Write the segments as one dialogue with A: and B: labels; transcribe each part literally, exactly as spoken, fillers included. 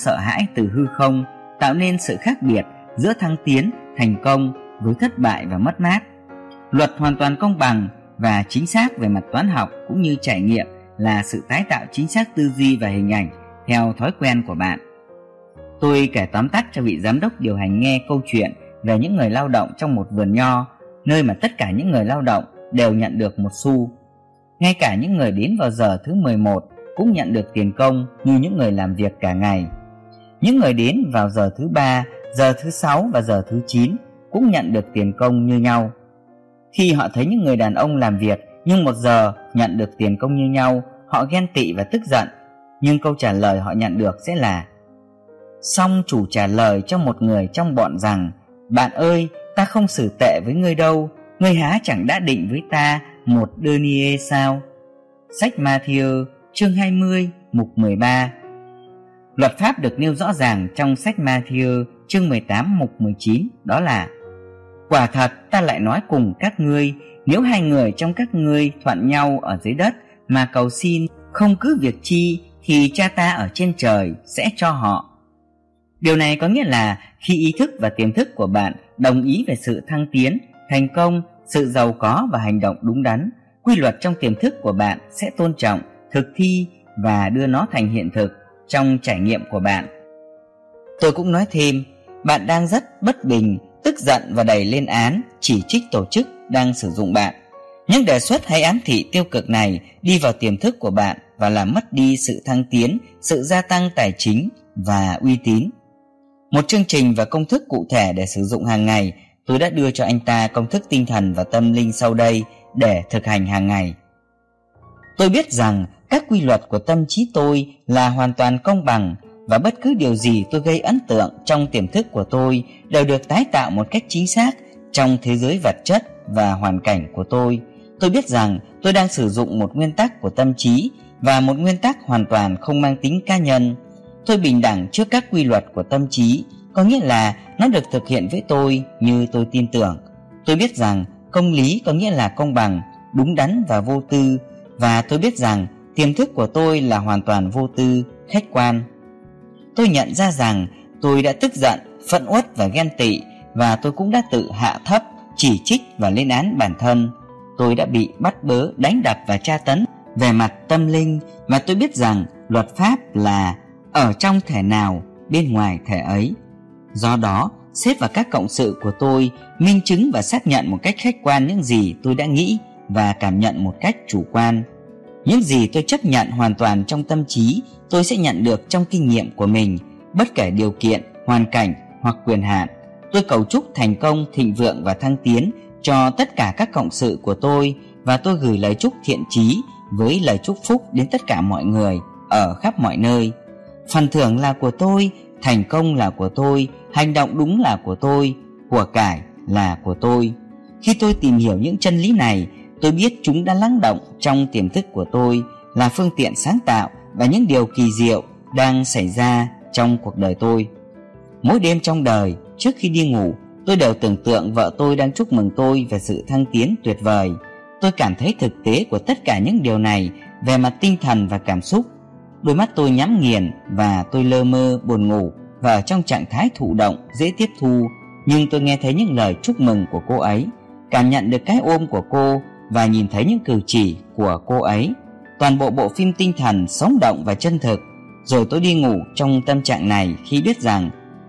A: sợ hãi từ hư không, tạo nên sự khác biệt giữa thăng tiến, thành công với thất bại và mất mát. Luật hoàn toàn công bằng và chính xác về mặt toán học cũng như trải nghiệm là sự tái tạo chính xác tư duy và hình ảnh theo thói quen của bạn. Tôi kể tóm tắt cho vị giám đốc điều hành nghe câu chuyện về những người lao động trong một vườn nho, nơi mà tất cả những người lao động đều nhận được một xu. Ngay cả những người đến vào giờ thứ mười một cũng nhận được tiền công như những người làm việc cả ngày. Những người đến vào giờ thứ ba, giờ thứ sáu và giờ thứ chín cũng nhận được tiền công như nhau. Khi họ thấy những người đàn ông làm việc nhưng một giờ nhận được tiền công như nhau, họ ghen tị và tức giận. Nhưng câu trả lời họ nhận được sẽ là: Song chủ trả lời cho một người trong bọn rằng: Bạn ơi, ta không xử tệ với ngươi đâu, ngươi há chẳng đã định với ta một denier sao? Sách Matthew chương hai mươi mục mười ba. Luật pháp được nêu rõ ràng trong sách Matthew chương mười tám mục mười chín, đó là: Quả thật ta lại nói cùng các ngươi, nếu hai người trong các ngươi thuận nhau ở dưới đất mà cầu xin không cứ việc chi, thì cha ta ở trên trời sẽ cho họ. Điều này có nghĩa là khi ý thức và tiềm thức của bạn đồng ý về sự thăng tiến, thành công, sự giàu có và hành động đúng đắn, quy luật trong tiềm thức của bạn sẽ tôn trọng, thực thi và đưa nó thành hiện thực trong trải nghiệm của bạn. Tôi cũng nói thêm, bạn đang rất bất bình, tức giận và đầy lên án, chỉ trích tổ chức đang sử dụng bạn. Những đề xuất hay ám thị tiêu cực này đi vào tiềm thức của bạn và làm mất đi sự thăng tiến, sự gia tăng tài chính và uy tín. Một chương trình và công thức cụ thể để sử dụng hàng ngày. Tôi đã đưa cho anh ta công thức tinh thần và tâm linh sau đây để thực hành hàng ngày. Tôi biết rằng các quy luật của tâm trí tôi là hoàn toàn công bằng, và bất cứ điều gì tôi gây ấn tượng trong tiềm thức của tôi đều được tái tạo một cách chính xác trong thế giới vật chất và hoàn cảnh của tôi. Tôi biết rằng tôi đang sử dụng một nguyên tắc của tâm trí và một nguyên tắc hoàn toàn không mang tính cá nhân. Tôi bình đẳng trước các quy luật của tâm trí, có nghĩa là nó được thực hiện với tôi như tôi tin tưởng. Tôi biết rằng công lý có nghĩa là công bằng, đúng đắn và vô tư, và tôi biết rằng tiềm thức của tôi là hoàn toàn vô tư, khách quan. Tôi nhận ra rằng tôi đã tức giận, phẫn uất và ghen tị, và tôi cũng đã tự hạ thấp, chỉ trích và lên án bản thân. Tôi đã bị bắt bớ, đánh đập và tra tấn về mặt tâm linh, và tôi biết rằng luật pháp là ở trong thể nào, bên ngoài thể ấy. Do đó, xếp vào các cộng sự của tôi minh chứng và xác nhận một cách khách quan những gì tôi đã nghĩ và cảm nhận một cách chủ quan. Những gì tôi chấp nhận hoàn toàn trong tâm trí, tôi sẽ nhận được trong kinh nghiệm của mình, bất kể điều kiện, hoàn cảnh hoặc quyền hạn. Tôi cầu chúc thành công, thịnh vượng và thăng tiến cho tất cả các cộng sự của tôi, và tôi gửi lời chúc thiện chí với lời chúc phúc đến tất cả mọi người ở khắp mọi nơi. Phần thưởng là của tôi, thành công là của tôi, hành động đúng là của tôi, của cải là của tôi. Khi tôi tìm hiểu những chân lý này, tôi biết chúng đã lắng động trong tiềm thức của tôi, là phương tiện sáng tạo và những điều kỳ diệu đang xảy ra trong cuộc đời tôi. Mỗi đêm trong đời, trước khi đi ngủ, tôi đều tưởng tượng vợ tôi đang chúc mừng tôi về sự thăng tiến tuyệt vời. Tôi cảm thấy thực tế của tất cả những điều này về mặt tinh thần và cảm xúc. Đôi mắt tôi nhắm nghiền và tôi lơ mơ buồn ngủ và ở trong trạng thái thụ động dễ tiếp thu, nhưng tôi nghe thấy những lời chúc mừng của cô ấy, cảm nhận được cái ôm của cô và nhìn thấy những cử chỉ của cô ấy. Toàn bộ bộ phim tinh thần sống động và chân thực. Rồi tôi đi ngủ trong tâm trạng này khi biết rằng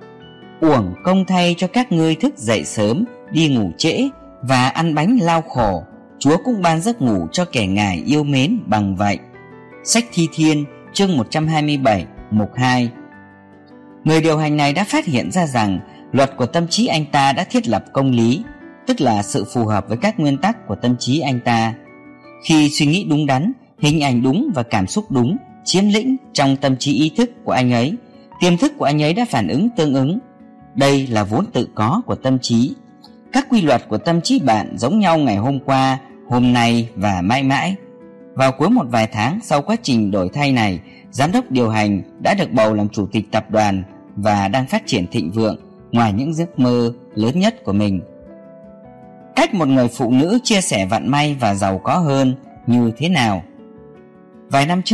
A: uổng công thay cho các ngươi thức dậy sớm, đi ngủ trễ và ăn bánh lao khổ, Chúa cũng ban giấc ngủ cho kẻ Ngài yêu mến bằng vậy. Sách Thi Thiên chương một trăm hai mươi bảy mục hai. Người điều hành này đã phát hiện ra rằng luật của tâm trí anh ta đã thiết lập công lý, tức là sự phù hợp với các nguyên tắc của tâm trí anh ta. Khi suy nghĩ đúng đắn, hình ảnh đúng và cảm xúc đúng chiếm lĩnh trong tâm trí ý thức của anh ấy, tiềm thức của anh ấy đã phản ứng tương ứng. Đây là vốn tự có của tâm trí. Các quy luật của tâm trí bạn giống nhau ngày hôm qua, hôm nay và mãi mãi. Vào cuối một vài tháng sau quá trình đổi thay này, giám đốc điều hành đã được bầu làm chủ tịch tập đoàn và đang phát triển thịnh vượng ngoài những giấc mơ lớn nhất của mình. Cách một người phụ nữ chia sẻ vận may và giàu có hơn như thế nào? Vài năm trước,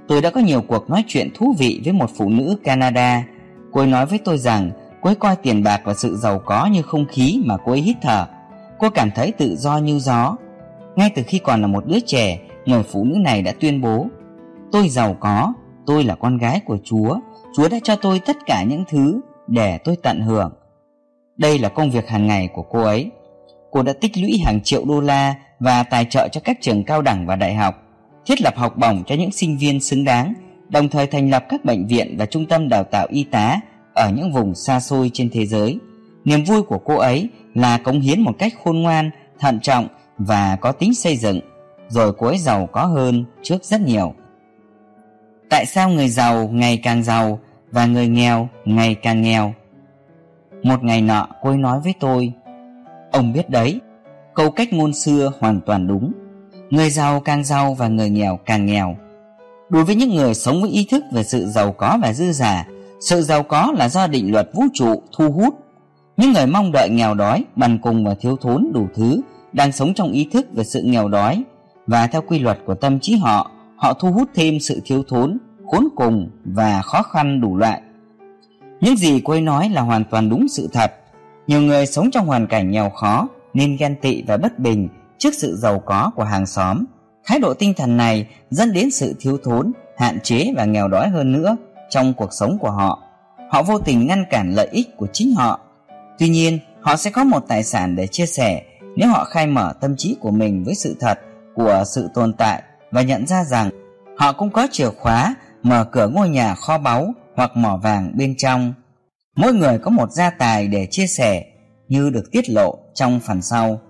A: Tôi đã có nhiều cuộc nói chuyện thú vị với một phụ nữ Canada. Cô ấy nói với tôi rằng cô ấy coi tiền bạc và sự giàu có như không khí mà cô ấy hít thở. Cô cảm thấy tự do như gió. Ngay từ khi còn là một đứa trẻ, người phụ nữ này đã tuyên bố: tôi giàu có, tôi là con gái của Chúa, Chúa đã cho tôi tất cả những thứ để tôi tận hưởng. Đây là công việc hàng ngày của cô ấy. Cô đã tích lũy hàng triệu đô la và tài trợ cho các trường cao đẳng và đại học, thiết lập học bổng cho những sinh viên xứng đáng, đồng thời thành lập các bệnh viện và trung tâm đào tạo y tá ở những vùng xa xôi trên thế giới. Niềm vui của cô ấy là cống hiến một cách khôn ngoan, thận trọng và có tính xây dựng, rồi cô ấy giàu có hơn trước rất nhiều. Tại sao người giàu ngày càng giàu và người nghèo ngày càng nghèo? Một ngày nọ, cô ấy nói với tôi: ông biết đấy, câu cách ngôn xưa hoàn toàn đúng. Người giàu càng giàu và người nghèo càng nghèo. Đối với những người sống với ý thức về sự giàu có và dư giả, sự giàu có là do định luật vũ trụ thu hút. Những người mong đợi nghèo đói, bần cùng và thiếu thốn đủ thứ đang sống trong ý thức về sự nghèo đói, và theo quy luật của tâm trí họ, họ thu hút thêm sự thiếu thốn, khốn cùng và khó khăn đủ loại. Những gì cô ấy nói là hoàn toàn đúng sự thật. Nhiều người sống trong hoàn cảnh nghèo khó nên ghen tị và bất bình trước sự giàu có của hàng xóm. Thái độ tinh thần này dẫn đến sự thiếu thốn, hạn chế và nghèo đói hơn nữa trong cuộc sống của họ. Họ vô tình ngăn cản lợi ích của chính họ. Tuy nhiên, họ sẽ có một tài sản để chia sẻ nếu họ khai mở tâm trí của mình với sự thật của sự tồn tại và nhận ra rằng họ cũng có chìa khóa mở cửa ngôi nhà kho báu hoặc mỏ vàng bên trong. Mỗi người có một gia tài để chia sẻ, như được tiết lộ trong phần sau.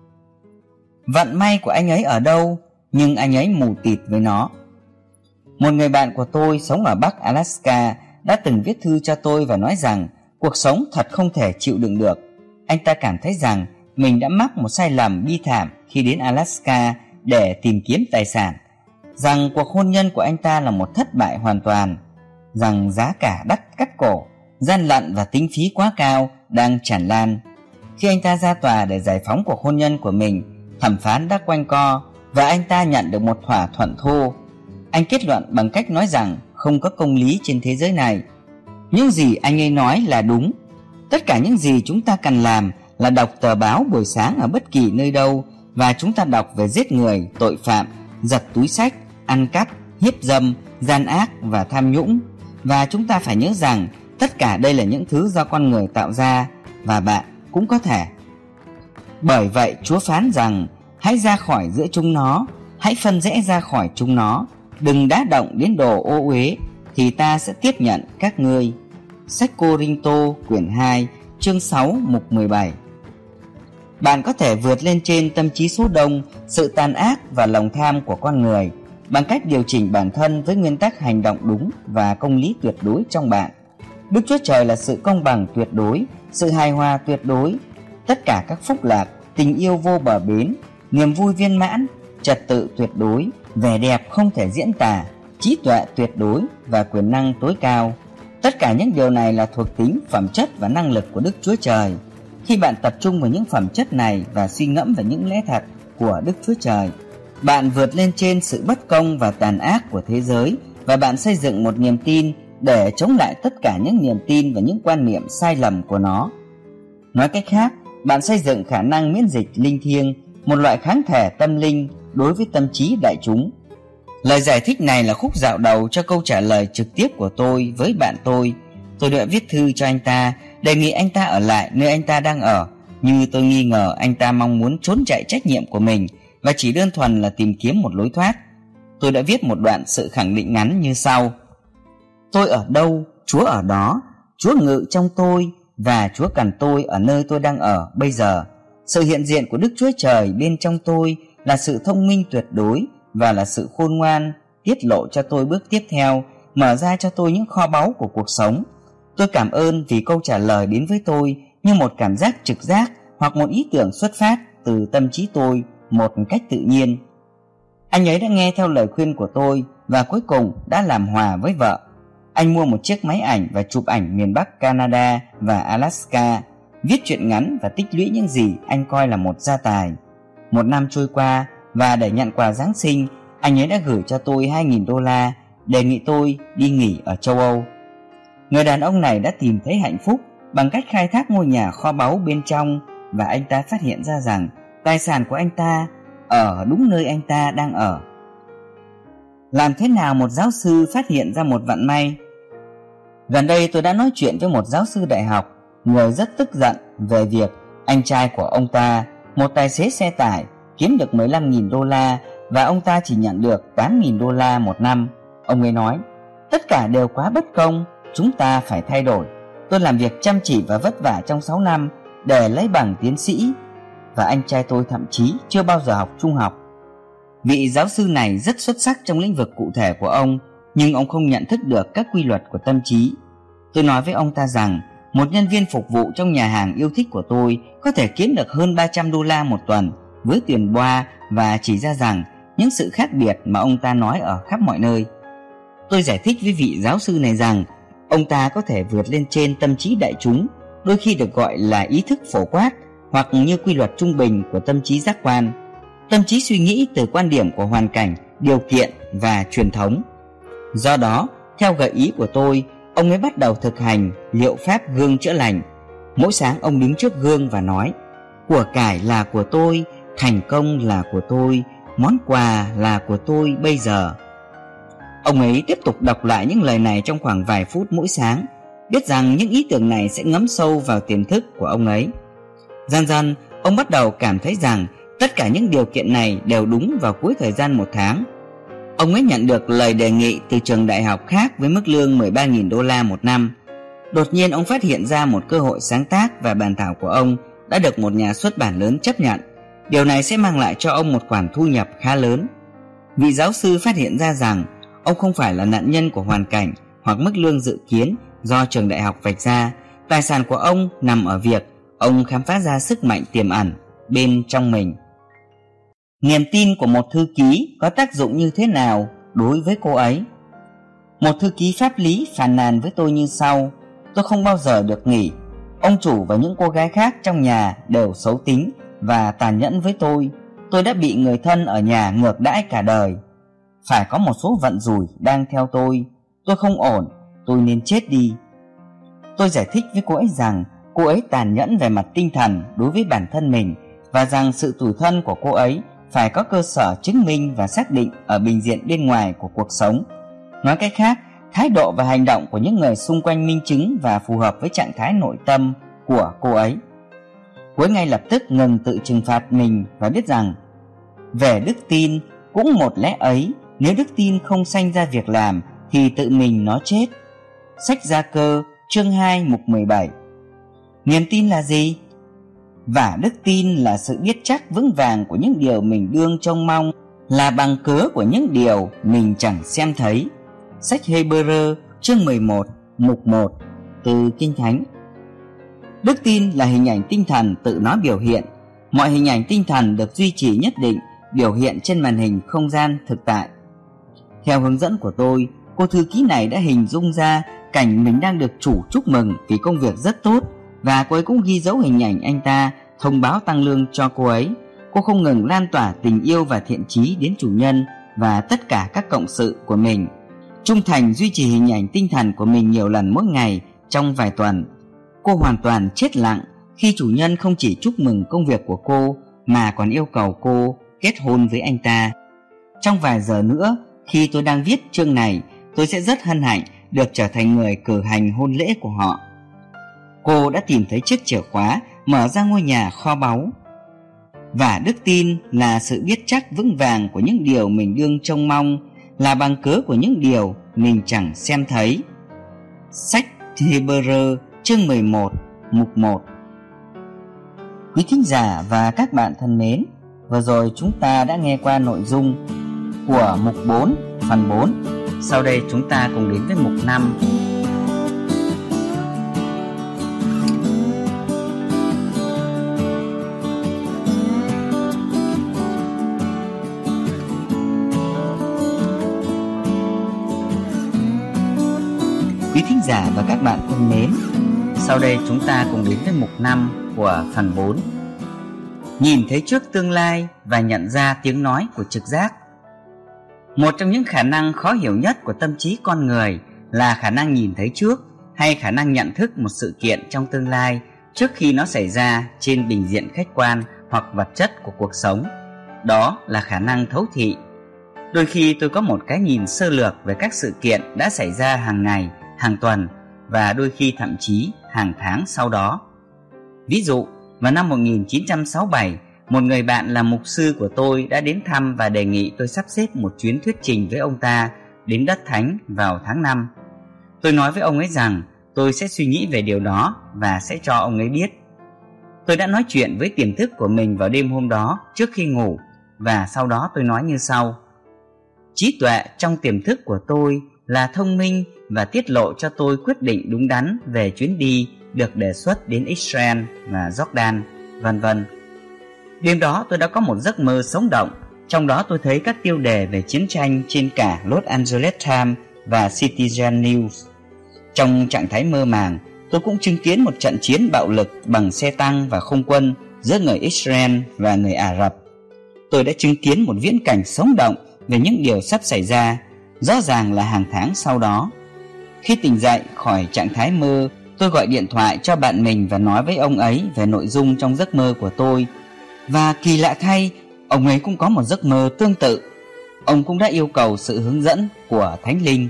A: Vận may của anh ấy ở đâu, nhưng anh ấy mù tịt với nó. Một người bạn của tôi sống ở Bắc Alaska đã từng viết thư cho tôi và nói rằng cuộc sống thật không thể chịu đựng được. Anh ta cảm thấy rằng mình đã mắc một sai lầm bi thảm khi đến Alaska để tìm kiếm tài sản, rằng cuộc hôn nhân của anh ta là một thất bại hoàn toàn, rằng giá cả đắt cắt cổ, gian lận và tính phí quá cao đang tràn lan. Khi anh ta ra tòa để giải phóng cuộc hôn nhân của mình, thẩm phán đã quanh co và anh ta nhận được một thỏa thuận thô. Anh kết luận bằng cách nói rằng không có công lý trên thế giới này. Những gì anh ấy nói là đúng. Tất cả những gì chúng ta cần làm là đọc tờ báo buổi sáng ở bất kỳ nơi đâu, và chúng ta đọc về giết người, tội phạm, giật túi xách, ăn cắp, hiếp dâm, gian ác và tham nhũng. Và chúng ta phải nhớ rằng tất cả đây là những thứ do con người tạo ra, và bạn cũng có thể. Bởi vậy Chúa phán rằng: hãy ra khỏi giữa chúng nó, hãy phân rẽ ra khỏi chúng nó, đừng đá động đến đồ ô uế, thì ta sẽ tiếp nhận các ngươi. Sách Cô-rinh-tô quyển hai chương sáu mục mười bảy. Bạn có thể vượt lên trên tâm trí số đông, sự tàn ác và lòng tham của con người bằng cách điều chỉnh bản thân với nguyên tắc hành động đúng và công lý tuyệt đối trong bạn. Đức Chúa Trời là sự công bằng tuyệt đối, sự hài hòa tuyệt đối, tất cả các phúc lạc, tình yêu vô bờ bến, niềm vui viên mãn, trật tự tuyệt đối, vẻ đẹp không thể diễn tả, trí tuệ tuyệt đối và quyền năng tối cao. Tất cả những điều này là thuộc tính, phẩm chất và năng lực của Đức Chúa Trời. Khi bạn tập trung vào những phẩm chất này và suy ngẫm về những lẽ thật của Đức Chúa Trời, bạn vượt lên trên sự bất công và tàn ác của thế giới, và bạn xây dựng một niềm tin để chống lại tất cả những niềm tin và những quan niệm sai lầm của nó. Nói cách khác, bạn xây dựng khả năng miễn dịch linh thiêng, một loại kháng thể tâm linh đối với tâm trí đại chúng. Lời giải thích này là khúc dạo đầu cho câu trả lời trực tiếp của tôi với bạn tôi. Tôi đã viết thư cho anh ta, đề nghị anh ta ở lại nơi anh ta đang ở, như tôi nghi ngờ anh ta mong muốn trốn chạy trách nhiệm của mình và chỉ đơn thuần là tìm kiếm một lối thoát. Tôi đã viết một đoạn sự khẳng định ngắn như sau: tôi ở đâu, Chúa ở đó, Chúa ngự trong tôi, và Chúa cần tôi ở nơi tôi đang ở bây giờ. Sự hiện diện của Đức Chúa Trời bên trong tôi là sự thông minh tuyệt đối và là sự khôn ngoan, tiết lộ cho tôi bước tiếp theo, mở ra cho tôi những kho báu của cuộc sống. Tôi cảm ơn vì câu trả lời đến với tôi như một cảm giác trực giác hoặc một ý tưởng xuất phát từ tâm trí tôi một cách tự nhiên. Anh ấy đã nghe theo lời khuyên của tôi và cuối cùng đã làm hòa với vợ. Anh mua một chiếc máy ảnh và chụp ảnh miền Bắc Canada và Alaska, viết truyện ngắn và tích lũy những gì anh coi là một gia tài. Một năm trôi qua, và để nhận quà Giáng sinh, anh ấy đã gửi cho tôi hai nghìn đô la đề nghị tôi đi nghỉ ở châu Âu. Người đàn ông này đã tìm thấy hạnh phúc bằng cách khai thác ngôi nhà kho báu bên trong, và anh ta phát hiện ra rằng tài sản của anh ta ở đúng nơi anh ta đang ở. Làm thế nào một giáo sư phát hiện ra một vận may? Gần đây tôi đã nói chuyện với một giáo sư đại học, người rất tức giận về việc anh trai của ông ta, một tài xế xe tải, kiếm được mười lăm nghìn đô la và ông ta chỉ nhận được tám nghìn đô la một năm. Ông ấy nói, tất cả đều quá bất công, chúng ta phải thay đổi. Tôi làm việc chăm chỉ và vất vả trong sáu năm để lấy bằng tiến sĩ, và anh trai tôi thậm chí chưa bao giờ học trung học. Vị giáo sư này rất xuất sắc trong lĩnh vực cụ thể của ông, nhưng ông không nhận thức được các quy luật của tâm trí. Tôi nói với ông ta rằng một nhân viên phục vụ trong nhà hàng yêu thích của tôi có thể kiếm được hơn ba trăm đô la một tuần với tiền boa, và chỉ ra rằng những sự khác biệt mà ông ta nói ở khắp mọi nơi. Tôi giải thích với vị giáo sư này rằng ông ta có thể vượt lên trên tâm trí đại chúng, đôi khi được gọi là ý thức phổ quát, hoặc như quy luật trung bình của tâm trí giác quan. Tâm trí suy nghĩ từ quan điểm của hoàn cảnh, điều kiện và truyền thống. Do đó, theo gợi ý của tôi, ông ấy bắt đầu thực hành liệu pháp gương chữa lành. Mỗi sáng ông đứng trước gương và nói, của cải là của tôi, thành công là của tôi, món quà là của tôi bây giờ. Ông ấy tiếp tục đọc lại những lời này trong khoảng vài phút mỗi sáng, biết rằng những ý tưởng này sẽ ngấm sâu vào tiềm thức của ông ấy. Dần dần, ông bắt đầu cảm thấy rằng tất cả những điều kiện này đều đúng vào cuối thời gian một tháng. Ông ấy nhận được lời đề nghị từ trường đại học khác với mức lương mười ba nghìn đô la một năm. Đột nhiên ông phát hiện ra một cơ hội sáng tác, và bản thảo của ông đã được một nhà xuất bản lớn chấp nhận. Điều này sẽ mang lại cho ông một khoản thu nhập khá lớn. Vị giáo sư phát hiện ra rằng ông không phải là nạn nhân của hoàn cảnh hoặc mức lương dự kiến do trường đại học vạch ra. Tài sản của ông nằm ở việc ông khám phá ra sức mạnh tiềm ẩn bên trong mình. Niềm tin của một thư ký có tác dụng như thế nào đối với cô ấy? Một thư ký pháp lý phàn nàn với tôi như sau: tôi không bao giờ được nghỉ. Ông chủ và những cô gái khác trong nhà đều xấu tính và tàn nhẫn với tôi. Tôi đã bị người thân ở nhà ngược đãi cả đời. Phải có một số vận rủi đang theo tôi. Tôi không ổn, tôi nên chết đi. Tôi giải thích với cô ấy rằng cô ấy tàn nhẫn về mặt tinh thần đối với bản thân mình, và rằng sự tủi thân của cô ấy phải có cơ sở chứng minh và xác định ở bình diện bên ngoài của cuộc sống. Nói cách khác, thái độ và hành động của những người xung quanh minh chứng và phù hợp với trạng thái nội tâm của cô ấy. Cô ấy ngay lập tức ngừng tự trừng phạt mình và biết rằng về đức tin cũng một lẽ ấy, nếu đức tin không sanh ra việc làm thì tự mình nó chết. Sách Gia Cơ chương hai mục mười bảy. Niềm tin là gì? Và đức tin là sự biết chắc vững vàng của những điều mình đương trông mong, là bằng cớ của những điều mình chẳng xem thấy. Sách Hebrew chương mười một mục một từ Kinh Thánh. Đức tin là hình ảnh tinh thần tự nó biểu hiện. Mọi hình ảnh tinh thần được duy trì nhất định, biểu hiện trên màn hình không gian thực tại. Theo hướng dẫn của tôi, cô thư ký này đã hình dung ra cảnh mình đang được chủ chúc mừng vì công việc rất tốt, và cô ấy cũng ghi dấu hình ảnh anh ta thông báo tăng lương cho cô ấy. Cô không ngừng lan tỏa tình yêu và thiện chí đến chủ nhân và tất cả các cộng sự của mình. Trung thành duy trì hình ảnh tinh thần của mình nhiều lần mỗi ngày trong vài tuần. Cô hoàn toàn chết lặng khi chủ nhân không chỉ chúc mừng công việc của cô mà còn yêu cầu cô kết hôn với anh ta. Trong vài giờ nữa, khi tôi đang viết chương này, tôi sẽ rất hân hạnh được trở thành người cử hành hôn lễ của họ. Cô đã tìm thấy chiếc chìa khóa mở ra ngôi nhà kho báu. Và đức tin là sự biết chắc vững vàng của những điều mình đương trông mong, là bằng cớ của những điều mình chẳng xem thấy. Sách Hebrew chương mười một mục một. Quý thính giả và các bạn thân mến, vừa rồi chúng ta đã nghe qua nội dung của mục bốn phần bốn. Sau đây chúng ta cùng đến với mục năm. Quý thính giả và các bạn thân mến, sau đây chúng ta cùng đến với mục năm của phần bốn. Nhìn thấy trước tương lai và nhận ra tiếng nói của trực giác. Một trong những khả năng khó hiểu nhất của tâm trí con người là khả năng nhìn thấy trước hay khả năng nhận thức một sự kiện trong tương lai trước khi nó xảy ra trên bình diện khách quan hoặc vật chất của cuộc sống. Đó là khả năng thấu thị. Đôi khi tôi có một cái nhìn sơ lược về các sự kiện đã xảy ra hàng ngày, hàng tuần và đôi khi thậm chí hàng tháng sau đó. Ví dụ, vào năm một nghìn chín trăm sáu mươi bảy, một người bạn là mục sư của tôi đã đến thăm và đề nghị tôi sắp xếp một chuyến thuyết trình với ông ta đến Đất Thánh vào tháng năm. Tôi nói với ông ấy rằng tôi sẽ suy nghĩ về điều đó và sẽ cho ông ấy biết. Tôi đã nói chuyện với tiềm thức của mình vào đêm hôm đó trước khi ngủ, và sau đó tôi nói như sau: trí tuệ trong tiềm thức của tôi là thông minh và tiết lộ cho tôi quyết định đúng đắn về chuyến đi được đề xuất đến Israel và Jordan, vân vân. Đêm đó tôi đã có một giấc mơ sống động, trong đó tôi thấy các tiêu đề về chiến tranh trên cả Los Angeles Times và Citizen News. Trong trạng thái mơ màng, tôi cũng chứng kiến một trận chiến bạo lực bằng xe tăng và không quân giữa người Israel và người Ả Rập. Tôi đã chứng kiến một viễn cảnh sống động về những điều sắp xảy ra, rõ ràng là hàng tháng sau đó. Khi tỉnh dậy khỏi trạng thái mơ, tôi gọi điện thoại cho bạn mình và nói với ông ấy về nội dung trong giấc mơ của tôi. Và kỳ lạ thay, ông ấy cũng có một giấc mơ tương tự. Ông cũng đã yêu cầu sự hướng dẫn của Thánh Linh.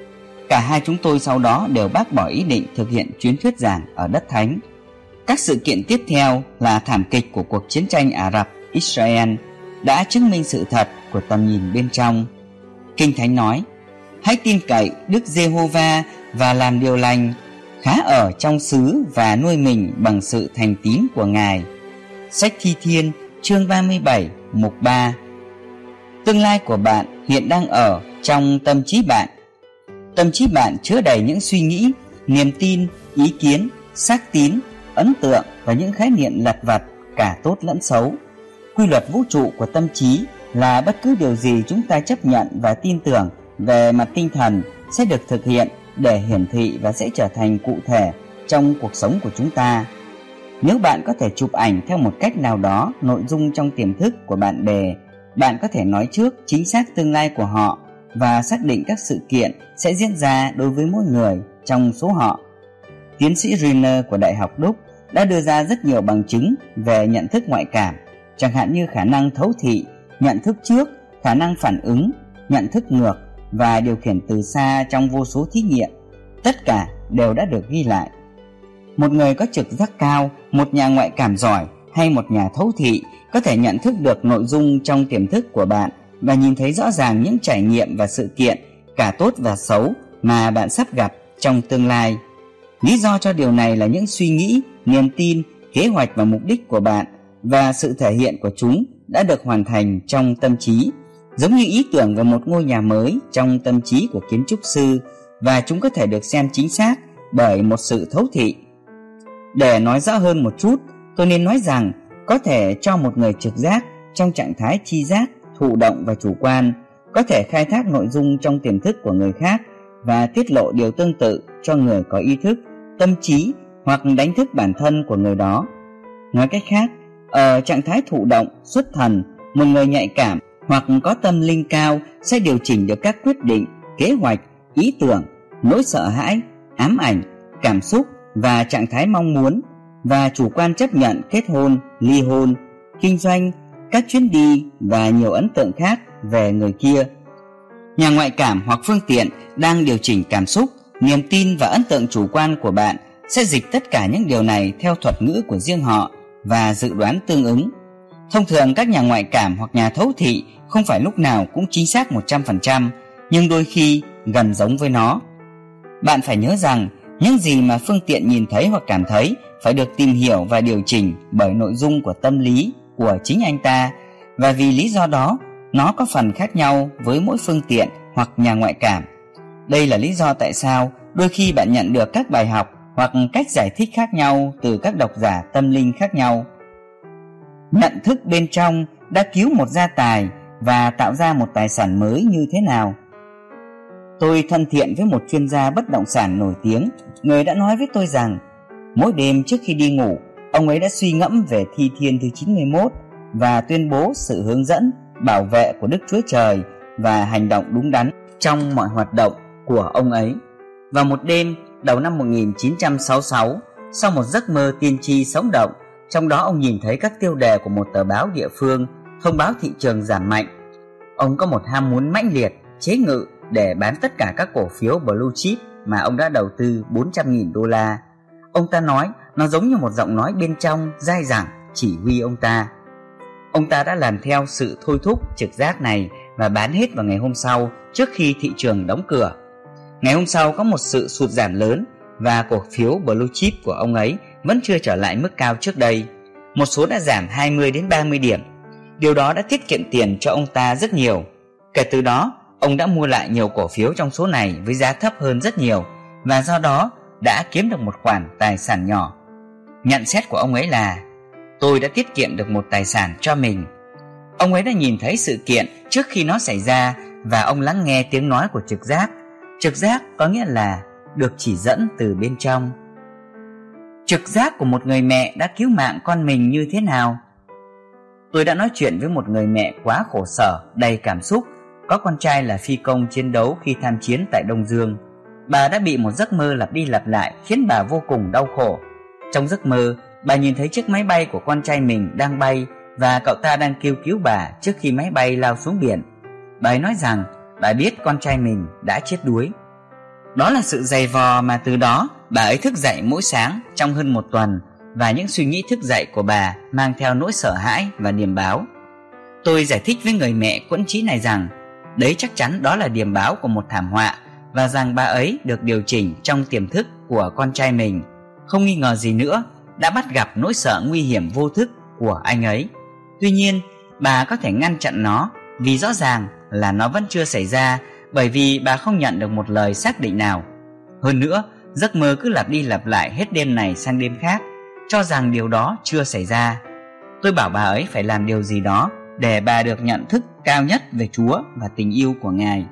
A: Cả hai chúng tôi sau đó đều bác bỏ ý định thực hiện chuyến thuyết giảng ở Đất Thánh. Các sự kiện tiếp theo là thảm kịch của cuộc chiến tranh Ả Rập-Israel đã chứng minh sự thật của tầm nhìn bên trong. Kinh Thánh nói: hãy tin cậy Đức Giê-hô-va và làm điều lành, khá ở trong xứ và nuôi mình bằng sự thành tín của Ngài. Sách Thi Thiên chương ba mươi bảy mục ba. Tương lai của bạn hiện đang ở trong tâm trí bạn. Tâm trí bạn chứa đầy những suy nghĩ, niềm tin, ý kiến, xác tín, ấn tượng và những khái niệm lặt vặt, cả tốt lẫn xấu. Quy luật vũ trụ của tâm trí là bất cứ điều gì chúng ta chấp nhận và tin tưởng về mặt tinh thần sẽ được thực hiện để hiển thị và sẽ trở thành cụ thể trong cuộc sống của chúng ta. Nếu bạn có thể chụp ảnh theo một cách nào đó nội dung trong tiềm thức của bạn bè, bạn có thể nói trước chính xác tương lai của họ và xác định các sự kiện sẽ diễn ra đối với mỗi người trong số họ. Tiến sĩ Riner của Đại học Đúc đã đưa ra rất nhiều bằng chứng về nhận thức ngoại cảm, chẳng hạn như khả năng thấu thị, nhận thức trước, khả năng phản ứng, nhận thức ngược và điều khiển từ xa trong vô số thí nghiệm. Tất cả đều đã được ghi lại. Một người có trực giác cao, một nhà ngoại cảm giỏi hay một nhà thấu thị có thể nhận thức được nội dung trong tiềm thức của bạn và nhìn thấy rõ ràng những trải nghiệm và sự kiện, cả tốt và xấu, mà bạn sắp gặp trong tương lai. Lý do cho điều này là những suy nghĩ, niềm tin, kế hoạch và mục đích của bạn, và sự thể hiện của chúng đã được hoàn thành trong tâm trí, giống như ý tưởng về một ngôi nhà mới trong tâm trí của kiến trúc sư, và chúng có thể được xem chính xác bởi một sự thấu thị. Để nói rõ hơn một chút, tôi nên nói rằng có thể cho một người trực giác trong trạng thái tri giác, thụ động và chủ quan có thể khai thác nội dung trong tiềm thức của người khác và tiết lộ điều tương tự cho người có ý thức, tâm trí hoặc đánh thức bản thân của người đó. Nói cách khác, ở trạng thái thụ động, xuất thần, một người nhạy cảm hoặc có tâm linh cao sẽ điều chỉnh được các quyết định, kế hoạch, ý tưởng, nỗi sợ hãi, ám ảnh, cảm xúc và trạng thái mong muốn, và chủ quan chấp nhận kết hôn, ly hôn, kinh doanh, các chuyến đi và nhiều ấn tượng khác về người kia. Nhà ngoại cảm hoặc phương tiện đang điều chỉnh cảm xúc, niềm tin và ấn tượng chủ quan của bạn sẽ dịch tất cả những điều này theo thuật ngữ của riêng họ và dự đoán tương ứng. Thông thường các nhà ngoại cảm hoặc nhà thấu thị không phải lúc nào cũng chính xác một trăm phần trăm, nhưng đôi khi gần giống với nó. Bạn phải nhớ rằng những gì mà phương tiện nhìn thấy hoặc cảm thấy phải được tìm hiểu và điều chỉnh bởi nội dung của tâm lý của chính anh ta, và vì lý do đó nó có phần khác nhau với mỗi phương tiện hoặc nhà ngoại cảm. Đây là lý do tại sao đôi khi bạn nhận được các bài học hoặc cách giải thích khác nhau từ các độc giả tâm linh khác nhau. Nhận thức bên trong đã cứu một gia tài và tạo ra một tài sản mới như thế nào? Tôi thân thiện với một chuyên gia bất động sản nổi tiếng. Người đã nói với tôi rằng mỗi đêm trước khi đi ngủ, ông ấy đã suy ngẫm về Thi Thiên thứ chín mươi mốt và tuyên bố sự hướng dẫn, bảo vệ của Đức Chúa Trời và hành động đúng đắn trong mọi hoạt động của ông ấy. Vào một đêm đầu năm một nghìn chín trăm sáu mươi sáu, sau một giấc mơ tiên tri sống động, trong đó ông nhìn thấy các tiêu đề của một tờ báo địa phương thông báo thị trường giảm mạnh. Ông có một ham muốn mãnh liệt, chế ngự để bán tất cả các cổ phiếu blue chip mà ông đã đầu tư bốn trăm nghìn đô la. Ông ta nói nó giống như một giọng nói bên trong dai dẳng chỉ huy ông ta. Ông ta đã làm theo sự thôi thúc trực giác này và bán hết vào ngày hôm sau trước khi thị trường đóng cửa. Ngày hôm sau có một sự sụt giảm lớn và cổ phiếu blue chip của ông ấy vẫn chưa trở lại mức cao trước đây. Một số đã giảm hai mươi đến ba mươi điểm. Điều đó đã tiết kiệm tiền cho ông ta rất nhiều. Kể từ đó, ông đã mua lại nhiều cổ phiếu trong số này với giá thấp hơn rất nhiều và do đó đã kiếm được một khoản tài sản nhỏ. Nhận xét của ông ấy là: tôi đã tiết kiệm được một tài sản cho mình. Ông ấy đã nhìn thấy sự kiện trước khi nó xảy ra và ông lắng nghe tiếng nói của trực giác. Trực giác có nghĩa là được chỉ dẫn từ bên trong. Trực giác của một người mẹ đã cứu mạng con mình như thế nào? Tôi đã nói chuyện với một người mẹ quá khổ sở, đầy cảm xúc, có con trai là phi công chiến đấu khi tham chiến tại Đông Dương. Bà đã bị một giấc mơ lặp đi lặp lại khiến bà vô cùng đau khổ. Trong giấc mơ, bà nhìn thấy chiếc máy bay của con trai mình đang bay và cậu ta đang kêu cứu bà trước khi máy bay lao xuống biển. Bà ấy nói rằng bà biết con trai mình đã chết đuối. Đó là sự dày vò mà từ đó bà ấy thức dậy mỗi sáng trong hơn một tuần, và những suy nghĩ thức dậy của bà mang theo nỗi sợ hãi và điềm báo. Tôi giải thích với người mẹ quẫn trí này rằng đấy chắc chắn đó là điềm báo của một thảm họa và rằng bà ấy được điều chỉnh trong tiềm thức của con trai mình. Không nghi ngờ gì nữa, đã bắt gặp nỗi sợ nguy hiểm vô thức của anh ấy. Tuy nhiên, bà có thể ngăn chặn nó vì rõ ràng là nó vẫn chưa xảy ra, bởi vì bà không nhận được một lời xác định nào. Hơn nữa, giấc mơ cứ lặp đi lặp lại hết đêm này sang đêm khác, cho rằng điều đó chưa xảy ra. Tôi bảo bà ấy phải làm điều gì đó để bà được nhận thức cao nhất về Chúa và tình yêu của Ngài.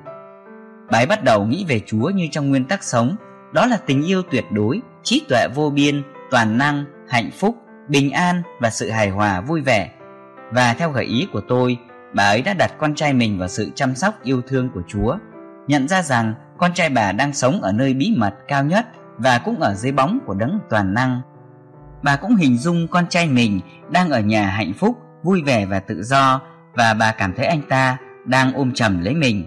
A: Bà ấy bắt đầu nghĩ về Chúa như trong nguyên tắc sống, đó là tình yêu tuyệt đối, trí tuệ vô biên, toàn năng, hạnh phúc, bình an và sự hài hòa vui vẻ. Và theo gợi ý của tôi, bà ấy đã đặt con trai mình vào sự chăm sóc yêu thương của Chúa, nhận ra rằng con trai bà đang sống ở nơi bí mật cao nhất và cũng ở dưới bóng của đấng toàn năng. Bà cũng hình dung con trai mình đang ở nhà hạnh phúc, vui vẻ và tự do, và bà cảm thấy anh ta đang ôm chầm lấy mình.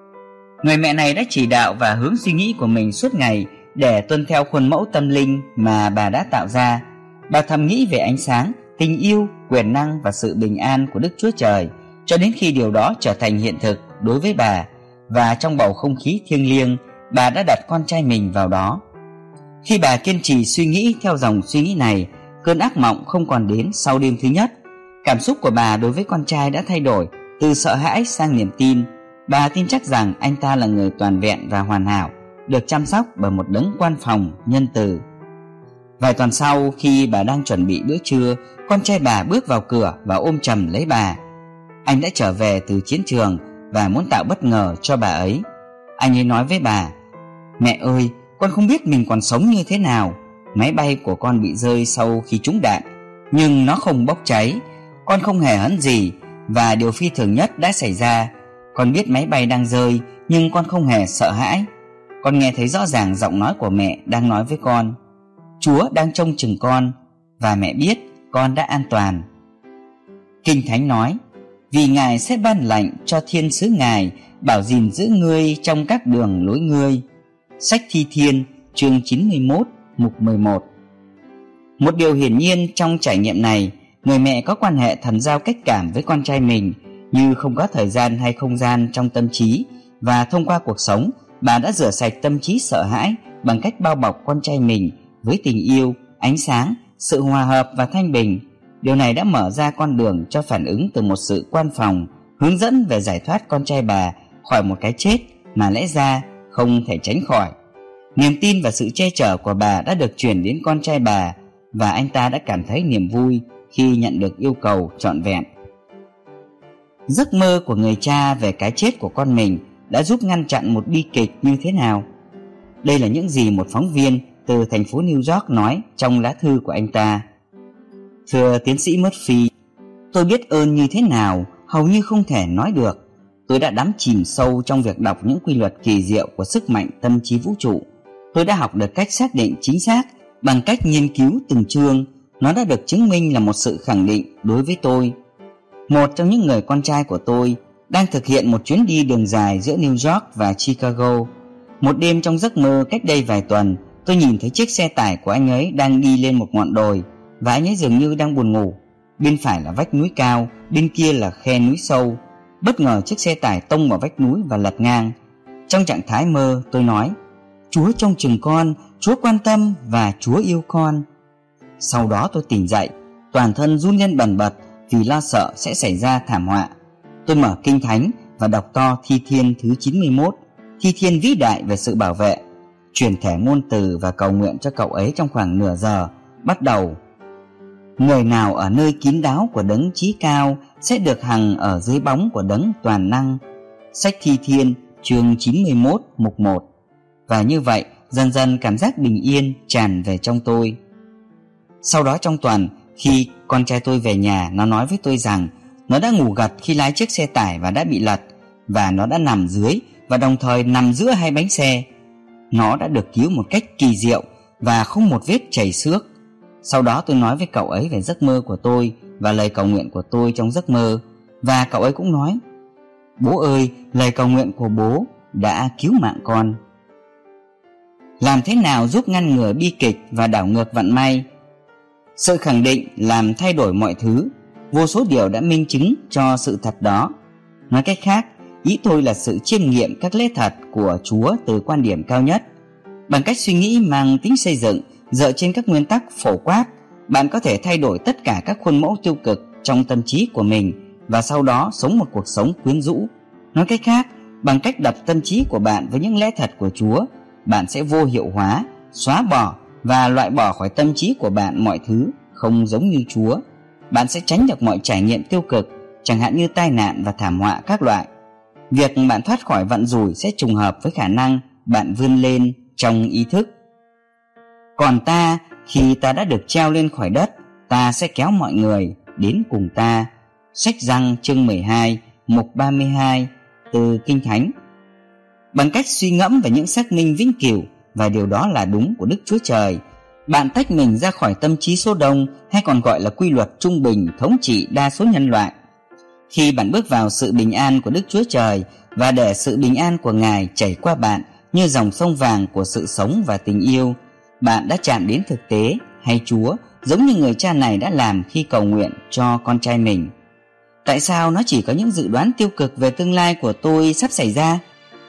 A: Người mẹ này đã chỉ đạo và hướng suy nghĩ của mình suốt ngày để tuân theo khuôn mẫu tâm linh mà bà đã tạo ra. Bà thầm nghĩ về ánh sáng, tình yêu, quyền năng và sự bình an của Đức Chúa Trời cho đến khi điều đó trở thành hiện thực đối với bà, và trong bầu không khí thiêng liêng, bà đã đặt con trai mình vào đó. Khi bà kiên trì suy nghĩ theo dòng suy nghĩ này, cơn ác mộng không còn đến sau đêm thứ nhất. Cảm xúc của bà đối với con trai đã thay đổi từ sợ hãi sang niềm tin. Bà tin chắc rằng anh ta là người toàn vẹn và hoàn hảo, được chăm sóc bởi một đấng quan phòng nhân từ. Vài tuần sau, khi bà đang chuẩn bị bữa trưa, con trai bà bước vào cửa và ôm chầm lấy bà. Anh đã trở về từ chiến trường và muốn tạo bất ngờ cho bà ấy. Anh ấy nói với bà: "Mẹ ơi, con không biết mình còn sống như thế nào. Máy bay của con bị rơi sau khi trúng đạn, nhưng nó không bốc cháy. Con không hề hấn gì, và điều phi thường nhất đã xảy ra. Con biết máy bay đang rơi, nhưng con không hề sợ hãi. Con nghe thấy rõ ràng giọng nói của mẹ đang nói với con. Chúa đang trông chừng con, và mẹ biết con đã an toàn." Kinh Thánh nói: "Vì Ngài sẽ ban lệnh cho thiên sứ Ngài bảo gìn giữ ngươi trong các đường lối ngươi." Sách Thi Thiên chương chín mươi mốt mục mười một. Một điều hiển nhiên trong trải nghiệm này, người mẹ có quan hệ thần giao cách cảm với con trai mình như không có thời gian hay không gian trong tâm trí, và thông qua cuộc sống, bà đã rửa sạch tâm trí sợ hãi bằng cách bao bọc con trai mình với tình yêu, ánh sáng, sự hòa hợp và thanh bình. Điều này đã mở ra con đường cho phản ứng từ một sự quan phòng, hướng dẫn về giải thoát con trai bà khỏi một cái chết mà lẽ ra không thể tránh khỏi. Niềm tin và sự che chở của bà đã được truyền đến con trai bà, và anh ta đã cảm thấy niềm vui khi nhận được yêu cầu trọn vẹn. Giấc mơ của người cha về cái chết của con mình đã giúp ngăn chặn một bi kịch như thế nào? Đây là những gì một phóng viên từ thành phố New York nói trong lá thư của anh ta. "Thưa tiến sĩ Murphy, tôi biết ơn như thế nào hầu như không thể nói được. tôi đã đắm chìm sâu trong việc đọc những quy luật kỳ diệu của sức mạnh tâm trí vũ trụ. Tôi đã học được cách xác định chính xác bằng cách nghiên cứu từng chương. Nó đã được chứng minh là một sự khẳng định đối với tôi. Một trong những người con trai của tôi đang thực hiện một chuyến đi đường dài giữa New York và Chicago. Một đêm trong giấc mơ cách đây vài tuần, tôi nhìn thấy chiếc xe tải của anh ấy đang đi lên một ngọn đồi, và anh ấy dường như đang buồn ngủ. Bên phải là vách núi cao, bên kia là khe núi sâu. Bất ngờ chiếc xe tải tông vào vách núi và lật ngang. Trong trạng thái mơ, tôi nói: Chúa trông chừng con, Chúa quan tâm và Chúa yêu con. Sau đó tôi tỉnh dậy, toàn thân run lên bần bật vì lo sợ sẽ xảy ra thảm họa. Tôi mở kinh thánh và đọc to Thi Thiên thứ chín mươi mốt, Thi Thiên vĩ đại về sự bảo vệ. Truyền thể ngôn từ và cầu nguyện cho cậu ấy trong khoảng nửa giờ. Bắt đầu: Người nào ở nơi kín đáo của Đấng Chí Cao sẽ được hằng ở dưới bóng của Đấng Toàn Năng. Sách Thi Thiên chương chín mươi mốt mục một. Và như vậy, dần dần cảm giác bình yên tràn về trong tôi. Sau đó trong tuần, khi con trai tôi về nhà, nó nói với tôi rằng nó đã ngủ gật khi lái chiếc xe tải và đã bị lật, và nó đã nằm dưới và đồng thời nằm giữa hai bánh xe. Nó đã được cứu một cách kỳ diệu và không một vết chảy xước. Sau đó tôi nói với cậu ấy về giấc mơ của tôi và lời cầu nguyện của tôi trong giấc mơ, và cậu ấy cũng nói: Bố ơi, lời cầu nguyện của bố đã cứu mạng con. Làm thế nào giúp ngăn ngừa bi kịch và đảo ngược vận may? Sự khẳng định làm thay đổi mọi thứ. Vô số điều đã minh chứng cho sự thật đó. Nói cách khác, ý tôi là sự chiêm nghiệm các lẽ thật của Chúa từ quan điểm cao nhất. Bằng cách suy nghĩ mang tính xây dựng, dựa trên các nguyên tắc phổ quát, bạn có thể thay đổi tất cả các khuôn mẫu tiêu cực trong tâm trí của mình và sau đó sống một cuộc sống quyến rũ. Nói cách khác, bằng cách đập tâm trí của bạn với những lẽ thật của Chúa, bạn sẽ vô hiệu hóa, xóa bỏ và loại bỏ khỏi tâm trí của bạn mọi thứ không giống như Chúa. Bạn sẽ tránh được mọi trải nghiệm tiêu cực, chẳng hạn như tai nạn và thảm họa các loại. Việc bạn thoát khỏi vận rủi sẽ trùng hợp với khả năng bạn vươn lên trong ý thức. Còn ta, khi ta đã được treo lên khỏi đất, ta sẽ kéo mọi người đến cùng ta. Sách Răng chương mười hai, mục ba mươi hai, từ Kinh Thánh. Bằng cách suy ngẫm về những xác minh vĩnh cửu, và điều đó là đúng của Đức Chúa Trời, bạn tách mình ra khỏi tâm trí số đông, hay còn gọi là quy luật trung bình thống trị đa số nhân loại. Khi bạn bước vào sự bình an của Đức Chúa Trời và để sự bình an của Ngài chảy qua bạn như dòng sông vàng của sự sống và tình yêu, bạn đã chạm đến thực tế hay Chúa, giống như người cha này đã làm khi cầu nguyện cho con trai mình. Tại sao nó chỉ có những dự đoán tiêu cực về tương lai của tôi sắp xảy ra?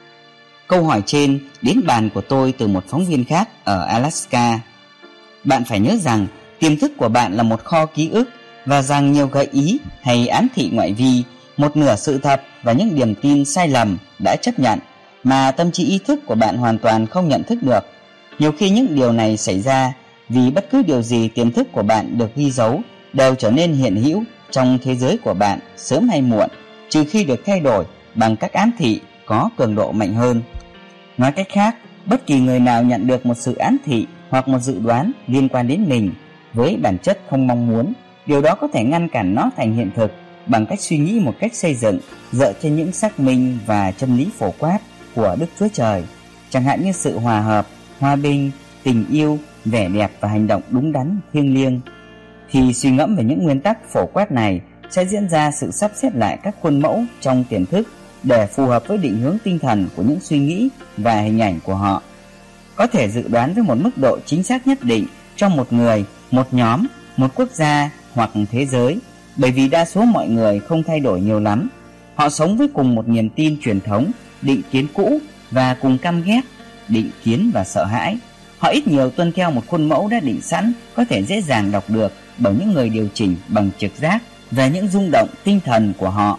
A: Câu hỏi trên đến bàn của tôi từ một phóng viên khác ở Alaska. Bạn phải nhớ rằng tiềm thức của bạn là một kho ký ức, và rằng nhiều gợi ý hay ám thị ngoại vi, một nửa sự thật và những niềm tin sai lầm đã chấp nhận mà tâm trí ý thức của bạn hoàn toàn không nhận thức được. Nhiều khi những điều này xảy ra vì bất cứ điều gì tiềm thức của bạn được ghi dấu đều trở nên hiện hữu trong thế giới của bạn sớm hay muộn, trừ khi được thay đổi bằng các ám thị có cường độ mạnh hơn. Nói cách khác, bất kỳ người nào nhận được một sự ám thị hoặc một dự đoán liên quan đến mình với bản chất không mong muốn, điều đó có thể ngăn cản nó thành hiện thực bằng cách suy nghĩ một cách xây dựng, dựa trên những xác minh và chân lý phổ quát của Đức Chúa Trời, chẳng hạn như sự hòa hợp, hòa bình, tình yêu, vẻ đẹp và hành động đúng đắn, thiêng liêng. Thì suy ngẫm về những nguyên tắc phổ quát này sẽ diễn ra sự sắp xếp lại các khuôn mẫu trong tiềm thức để phù hợp với định hướng tinh thần của những suy nghĩ và hình ảnh của họ. Có thể dự đoán với một mức độ chính xác nhất định cho một người, một nhóm, một quốc gia hoặc thế giới, bởi vì đa số mọi người không thay đổi nhiều lắm. Họ sống với cùng một niềm tin truyền thống, định kiến cũ và cùng căm ghét, định kiến và sợ hãi. Họ ít nhiều tuân theo một khuôn mẫu đã định sẵn, có thể dễ dàng đọc được bởi những người điều chỉnh bằng trực giác về những rung động tinh thần của họ.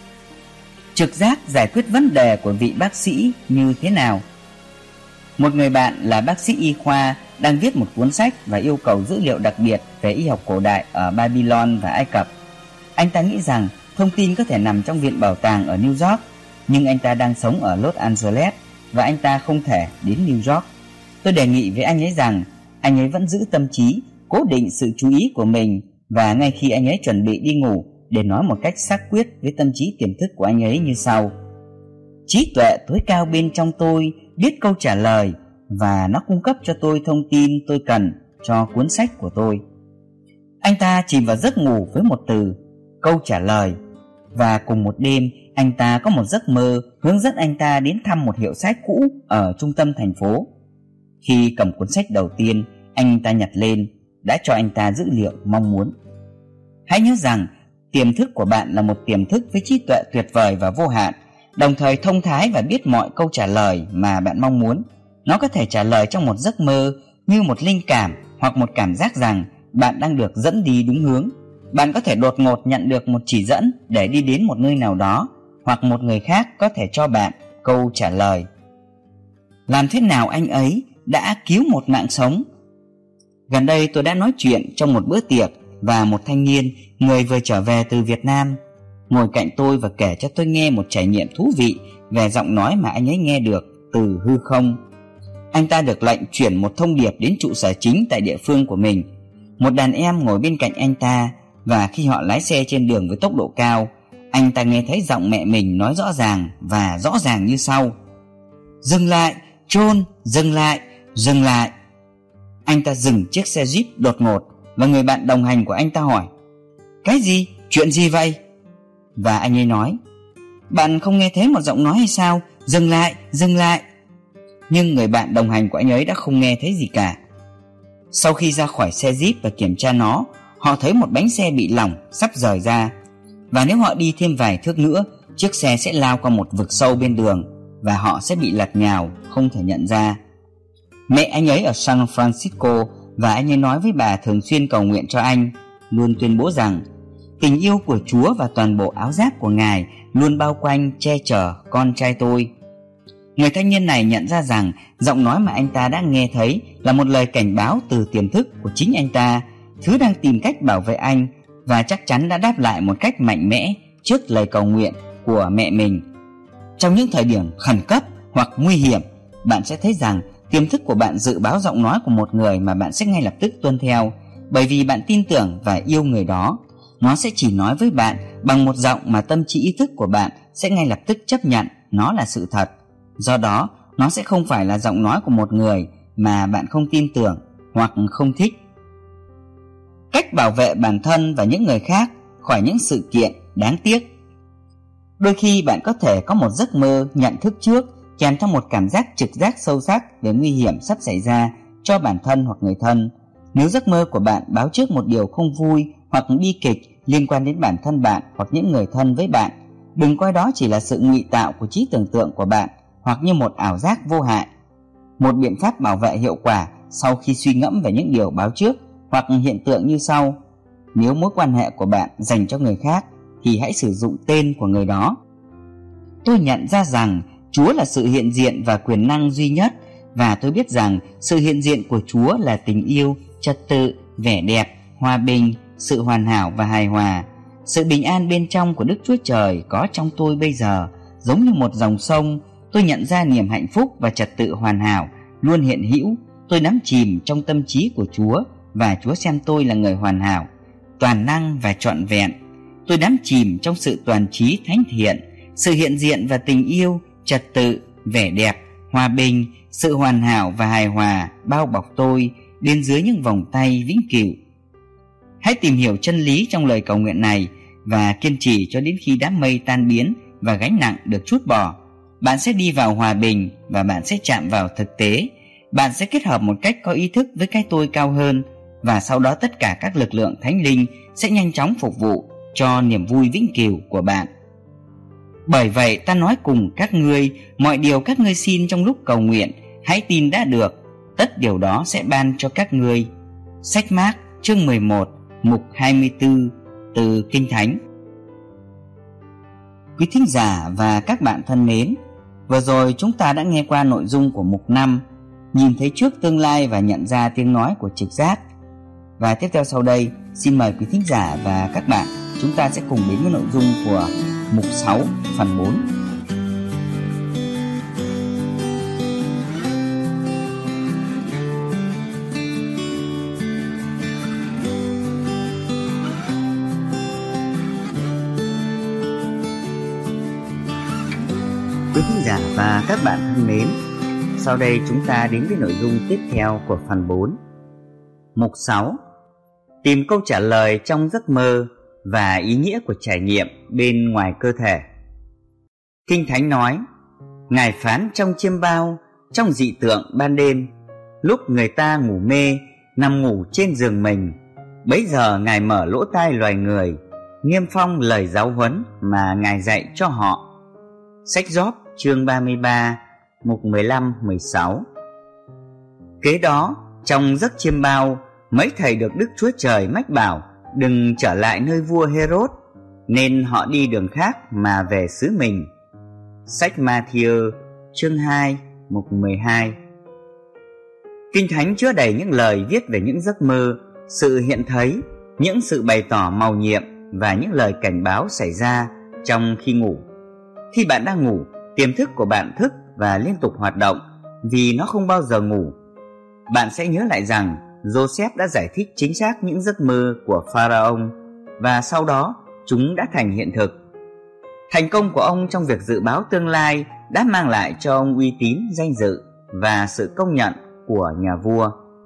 A: Trực giác giải quyết vấn đề của vị bác sĩ như thế nào? Một người bạn là bác sĩ y khoa đang viết một cuốn sách và yêu cầu dữ liệu đặc biệt về y học cổ đại ở Babylon và Ai Cập. Anh ta nghĩ rằng thông tin có thể nằm trong viện bảo tàng ở New York, nhưng anh ta đang sống ở Los Angeles và anh ta không thể đến New York. Tôi đề nghị với anh ấy rằng anh ấy vẫn giữ tâm trí, cố định sự chú ý của mình, và ngay khi anh ấy chuẩn bị đi ngủ, để nói một cách xác quyết với tâm trí tiềm thức của anh ấy như sau: Trí tuệ tối cao bên trong tôi biết câu trả lời, và nó cung cấp cho tôi thông tin tôi cần cho cuốn sách của tôi. Anh ta chìm vào giấc ngủ với một từ: câu trả lời. Và cùng một đêm, anh ta có một giấc mơ hướng dẫn anh ta đến thăm một hiệu sách cũ ở trung tâm thành phố. Khi cầm cuốn sách đầu tiên anh ta nhặt lên, đã cho anh ta dữ liệu mong muốn. Hãy nhớ rằng tiềm thức của bạn là một tiềm thức với trí tuệ tuyệt vời và vô hạn, đồng thời thông thái và biết mọi câu trả lời mà bạn mong muốn. Nó có thể trả lời trong một giấc mơ, như một linh cảm hoặc một cảm giác rằng bạn đang được dẫn đi đúng hướng. Bạn có thể đột ngột nhận được một chỉ dẫn để đi đến một nơi nào đó, hoặc một người khác có thể cho bạn câu trả lời. Làm thế nào anh ấy đã cứu một mạng sống? Gần đây tôi đã nói chuyện trong một bữa tiệc, và một thanh niên, người vừa trở về từ Việt Nam, ngồi cạnh tôi và kể cho tôi nghe một trải nghiệm thú vị về giọng nói mà anh ấy nghe được từ hư không. Anh ta được lệnh chuyển một thông điệp đến trụ sở chính tại địa phương của mình. Một đàn em ngồi bên cạnh anh ta, và khi họ lái xe trên đường với tốc độ cao, anh ta nghe thấy giọng mẹ mình nói rõ ràng và rõ ràng như sau: dừng lại, John, dừng lại, dừng lại. Anh ta dừng chiếc xe Jeep đột ngột, và người bạn đồng hành của anh ta hỏi: cái gì? Chuyện gì vậy? Và anh ấy nói: bạn không nghe thấy một giọng nói hay sao? Dừng lại, dừng lại. Nhưng người bạn đồng hành của anh ấy đã không nghe thấy gì cả. Sau khi ra khỏi xe Jeep và kiểm tra nó, họ thấy một bánh xe bị lỏng sắp rời ra, và nếu họ đi thêm vài thước nữa, chiếc xe sẽ lao qua một vực sâu bên đường và họ sẽ bị lật nhào, không thể nhận ra. Mẹ anh ấy ở San Francisco, và anh ấy nói với bà thường xuyên cầu nguyện cho anh, luôn tuyên bố rằng tình yêu của Chúa và toàn bộ áo giáp của Ngài luôn bao quanh che chở con trai tôi. Người thanh niên này nhận ra rằng giọng nói mà anh ta đã nghe thấy là một lời cảnh báo từ tiềm thức của chính anh ta, thứ đang tìm cách bảo vệ anh, và chắc chắn đã đáp lại một cách mạnh mẽ trước lời cầu nguyện của mẹ mình. Trong những thời điểm khẩn cấp hoặc nguy hiểm, bạn sẽ thấy rằng tiềm thức của bạn dự báo giọng nói của một người mà bạn sẽ ngay lập tức tuân theo, bởi vì bạn tin tưởng và yêu người đó. Nó sẽ chỉ nói với bạn bằng một giọng mà tâm trí ý thức của bạn sẽ ngay lập tức chấp nhận nó là sự thật. Do đó, nó sẽ không phải là giọng nói của một người mà bạn không tin tưởng hoặc không thích. Cách bảo vệ bản thân và những người khác khỏi những sự kiện đáng tiếc. Đôi khi bạn có thể có một giấc mơ nhận thức trước, kèm theo một cảm giác trực giác sâu sắc về nguy hiểm sắp xảy ra cho bản thân hoặc người thân. Nếu giấc mơ của bạn báo trước một điều không vui hoặc bi kịch liên quan đến bản thân bạn hoặc những người thân với bạn, đừng coi đó chỉ là sự ngụy tạo của trí tưởng tượng của bạn hoặc như một ảo giác vô hại. Một biện pháp bảo vệ hiệu quả sau khi suy ngẫm về những điều báo trước hoặc hiện tượng như sau: nếu mối quan hệ của bạn dành cho người khác thì hãy sử dụng tên của người đó. Tôi nhận ra rằng Chúa là sự hiện diện và quyền năng duy nhất, và tôi biết rằng sự hiện diện của Chúa là tình yêu, trật tự, vẻ đẹp, hòa bình, sự hoàn hảo và hài hòa. Sự bình an bên trong của Đức Chúa Trời có trong tôi bây giờ, giống như một dòng sông. Tôi nhận ra niềm hạnh phúc và trật tự hoàn hảo luôn hiện hữu. Tôi đắm chìm trong tâm trí của Chúa, và Chúa xem tôi là người hoàn hảo, toàn năng và trọn vẹn. Tôi đắm chìm trong sự toàn trí thánh thiện, sự hiện diện và tình yêu, trật tự, vẻ đẹp, hòa bình, sự hoàn hảo và hài hòa bao bọc tôi bên dưới những vòng tay vĩnh cửu. Hãy tìm hiểu chân lý trong lời cầu nguyện này và kiên trì cho đến khi đám mây tan biến và gánh nặng được trút bỏ. Bạn sẽ đi vào hòa bình và bạn sẽ chạm vào thực tế. Bạn sẽ kết hợp một cách có ý thức với cái tôi cao hơn, và sau đó tất cả các lực lượng thánh linh sẽ nhanh chóng phục vụ cho niềm vui vĩnh cửu của bạn. Bởi vậy ta nói cùng các ngươi, mọi điều các ngươi xin trong lúc cầu nguyện, hãy tin đã được, tất điều đó sẽ ban cho các ngươi. Sách Mác chương mười một, mục hai mươi tư từ Kinh Thánh. Quý thính giả và các bạn thân mến, vừa rồi chúng ta đã nghe qua nội dung của mục năm, nhìn thấy trước tương lai và nhận ra tiếng nói của trực giác. Và tiếp theo sau đây, xin mời quý thính giả và các bạn, chúng ta sẽ cùng đến với nội dung của mục sáu phần bốn.
B: Quý
A: quý khán giả và các bạn thân mến, sau đây chúng ta đến với nội dung tiếp theo của phần bốn. Mục sáu. Tìm câu trả lời trong giấc mơ và ý nghĩa của trải nghiệm bên ngoài cơ thể. Kinh Thánh nói: Ngài phán trong chiêm bao, trong dị tượng ban đêm, lúc người ta ngủ mê, nằm ngủ trên giường mình, bấy giờ Ngài mở lỗ tai loài người, niêm phong lời giáo huấn mà Ngài dạy cho họ. Sách Gióp chương ba mươi ba, mục mười lăm mười sáu. Kế đó, trong giấc chiêm bao, mấy thầy được Đức Chúa Trời mách bảo đừng trở lại nơi vua Hê-rốt, nên họ đi đường khác mà về xứ mình. Sách Ma-thi-ơ chương hai, mục mười hai. Kinh Thánh chứa đầy những lời viết về những giấc mơ, sự hiện thấy, những sự bày tỏ mầu nhiệm và những lời cảnh báo xảy ra trong khi ngủ. Khi bạn đang ngủ, tiềm thức của bạn thức và liên tục hoạt động vì nó không bao giờ ngủ. Bạn sẽ nhớ lại rằng Joseph đã giải thích chính xác những giấc mơ của Pharaoh và sau đó chúng đã thành hiện thực. Thành công của ông trong việc dự báo tương lai đã mang lại cho ông uy tín, danh dự và sự công nhận của nhà vua.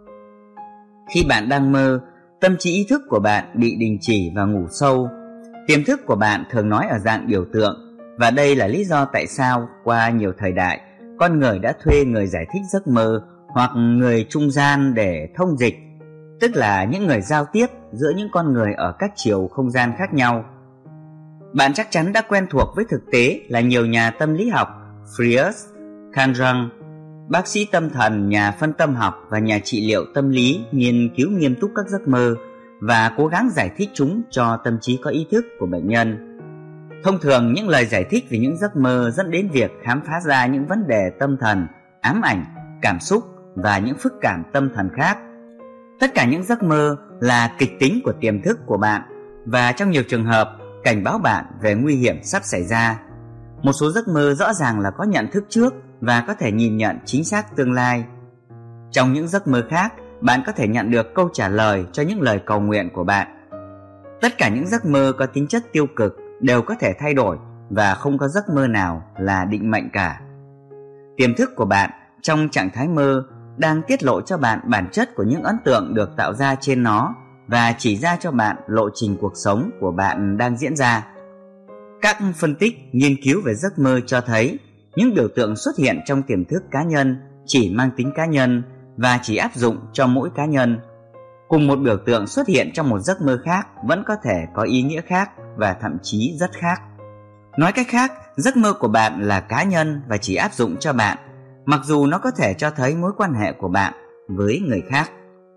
A: Khi bạn đang mơ, tâm trí ý thức của bạn bị đình chỉ và ngủ sâu. Tiềm thức của bạn thường nói ở dạng biểu tượng, và đây là lý do tại sao qua nhiều thời đại, con người đã thuê người giải thích giấc mơ hoặc người trung gian để thông dịch, tức là những người giao tiếp giữa những con người ở các chiều không gian khác nhau. Bạn chắc chắn đã quen thuộc với thực tế là nhiều nhà tâm lý học, Freud, Carl, bác sĩ tâm thần, nhà phân tâm học và nhà trị liệu tâm lý nghiên cứu nghiêm túc các giấc mơ và cố gắng giải thích chúng cho tâm trí có ý thức của bệnh nhân. Thông thường, những lời giải thích về những giấc mơ dẫn đến việc khám phá ra những vấn đề tâm thần, ám ảnh, cảm xúc và những phức cảm tâm thần khác. Tất cả những giấc mơ là kịch tính của tiềm thức của bạn và trong nhiều trường hợp cảnh báo bạn về nguy hiểm sắp xảy ra. Một số giấc mơ rõ ràng là có nhận thức trước và có thể nhìn nhận chính xác tương lai. Trong những giấc mơ khác, bạn có thể nhận được câu trả lời cho những lời cầu nguyện của bạn. Tất cả những giấc mơ có tính chất tiêu cực đều có thể thay đổi và không có giấc mơ nào là định mệnh cả. Tiềm thức của bạn trong trạng thái mơ đang tiết lộ cho bạn bản chất của những ấn tượng được tạo ra trên nó và chỉ ra cho bạn lộ trình cuộc sống của bạn đang diễn ra. Các phân tích, nghiên cứu về giấc mơ cho thấy những biểu tượng xuất hiện trong tiềm thức cá nhân chỉ mang tính cá nhân và chỉ áp dụng cho mỗi cá nhân. Cùng một biểu tượng xuất hiện trong một giấc mơ khác vẫn có thể có ý nghĩa khác và thậm chí rất khác. Nói cách khác, giấc mơ của bạn là cá nhân và chỉ áp dụng cho bạn, mặc dù nó có thể cho thấy mối quan hệ của bạn với người khác.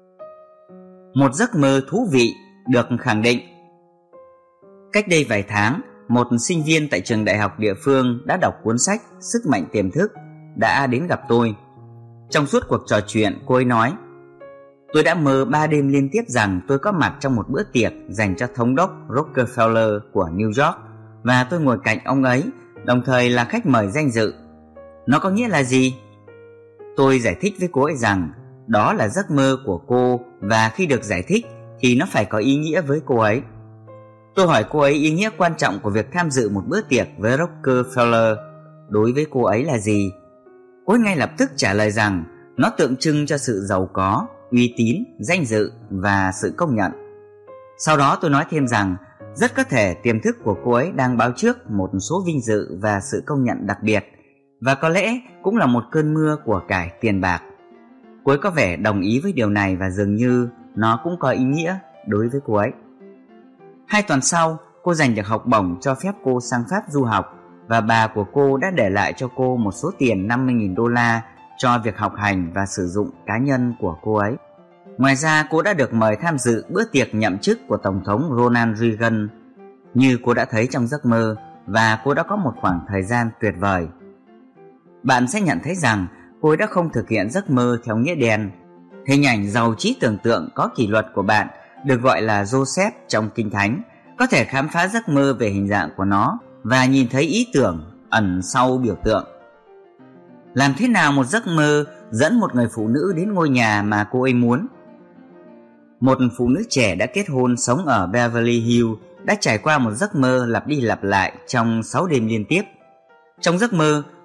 A: Một giấc mơ thú vị được khẳng định. Cách đây vài tháng, một sinh viên tại trường đại học địa phương đã đọc cuốn sách Sức mạnh tiềm thức đã đến gặp tôi. Trong suốt cuộc trò chuyện, cô ấy nói: Tôi đã mơ ba đêm liên tiếp rằng tôi có mặt trong một bữa tiệc dành cho thống đốc Rockefeller của New York và tôi ngồi cạnh ông ấy, đồng thời là khách mời danh dự. Nó có nghĩa là gì? Tôi giải thích với cô ấy rằng đó là giấc mơ của cô và khi được giải thích thì nó phải có ý nghĩa với cô ấy. Tôi hỏi cô ấy ý nghĩa quan trọng của việc tham dự một bữa tiệc với Rockefeller đối với cô ấy là gì. Cô ấy ngay lập tức trả lời rằng nó tượng trưng cho sự giàu có, uy tín, danh dự và sự công nhận. Sau đó tôi nói thêm rằng rất có thể tiềm thức của cô ấy đang báo trước một số vinh dự và sự công nhận đặc biệt, và có lẽ cũng là một cơn mưa của cải tiền bạc. Cô ấy có vẻ đồng ý với điều này và dường như nó cũng có ý nghĩa đối với cô ấy. Hai tuần sau, cô giành được học bổng cho phép cô sang Pháp du học và bà của cô đã để lại cho cô một số tiền năm mươi nghìn đô la cho việc học hành và sử dụng cá nhân của cô ấy. Ngoài ra, cô đã được mời tham dự bữa tiệc nhậm chức của Tổng thống Ronald Reagan như cô đã thấy trong giấc mơ, và cô đã có một khoảng thời gian tuyệt vời. Bạn sẽ nhận thấy rằng cô ấy đã không thực hiện giấc mơ theo nghĩa đen. Hình ảnh giàu trí tưởng tượng có kỷ luật của bạn được gọi là Joseph trong Kinh Thánh có thể khám phá giấc mơ về hình dạng của nó và nhìn thấy ý tưởng ẩn sau biểu tượng. Làm thế nào một giấc mơ dẫn một người phụ nữ đến ngôi nhà mà cô ấy muốn? Một phụ nữ trẻ đã kết hôn sống ở Beverly Hills đã trải qua một giấc mơ lặp đi lặp lại trong sáu đêm liên tiếp. Trong giấc mơ,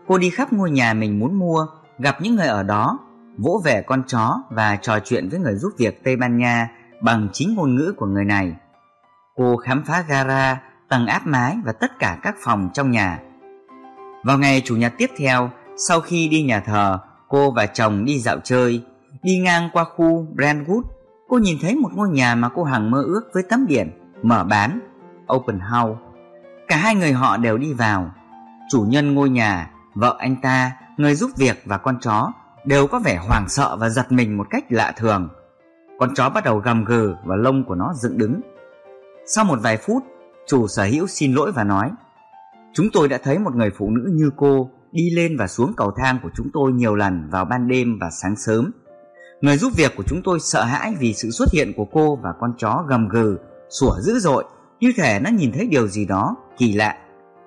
A: Cô đi khắp ngôi nhà mình muốn mua, gặp những người ở đó, vỗ về con chó và trò chuyện với người giúp việc Tây Ban Nha bằng chính ngôn ngữ của người này. Cô khám phá gara, tầng áp mái và tất cả các phòng trong nhà. Vào ngày Chủ nhật tiếp theo, sau khi đi nhà thờ, cô và chồng đi dạo chơi. Đi ngang qua khu Brentwood, cô nhìn thấy một ngôi nhà mà cô hằng mơ ước với tấm biển mở bán, open house. Cả hai người họ đều đi vào. Chủ nhân ngôi nhà, vợ anh ta, người giúp việc và con chó đều có vẻ hoảng sợ và giật mình một cách lạ thường. Con chó bắt đầu gầm gừ và lông của nó dựng đứng. Sau một vài phút, chủ sở hữu xin lỗi và nói: "Chúng tôi đã thấy một người phụ nữ như cô đi lên và xuống cầu thang của chúng tôi nhiều lần vào ban đêm và sáng sớm. Người giúp việc của chúng tôi sợ hãi vì sự xuất hiện của cô và con chó gầm gừ, sủa dữ dội, như thể nó nhìn thấy điều gì đó kỳ lạ."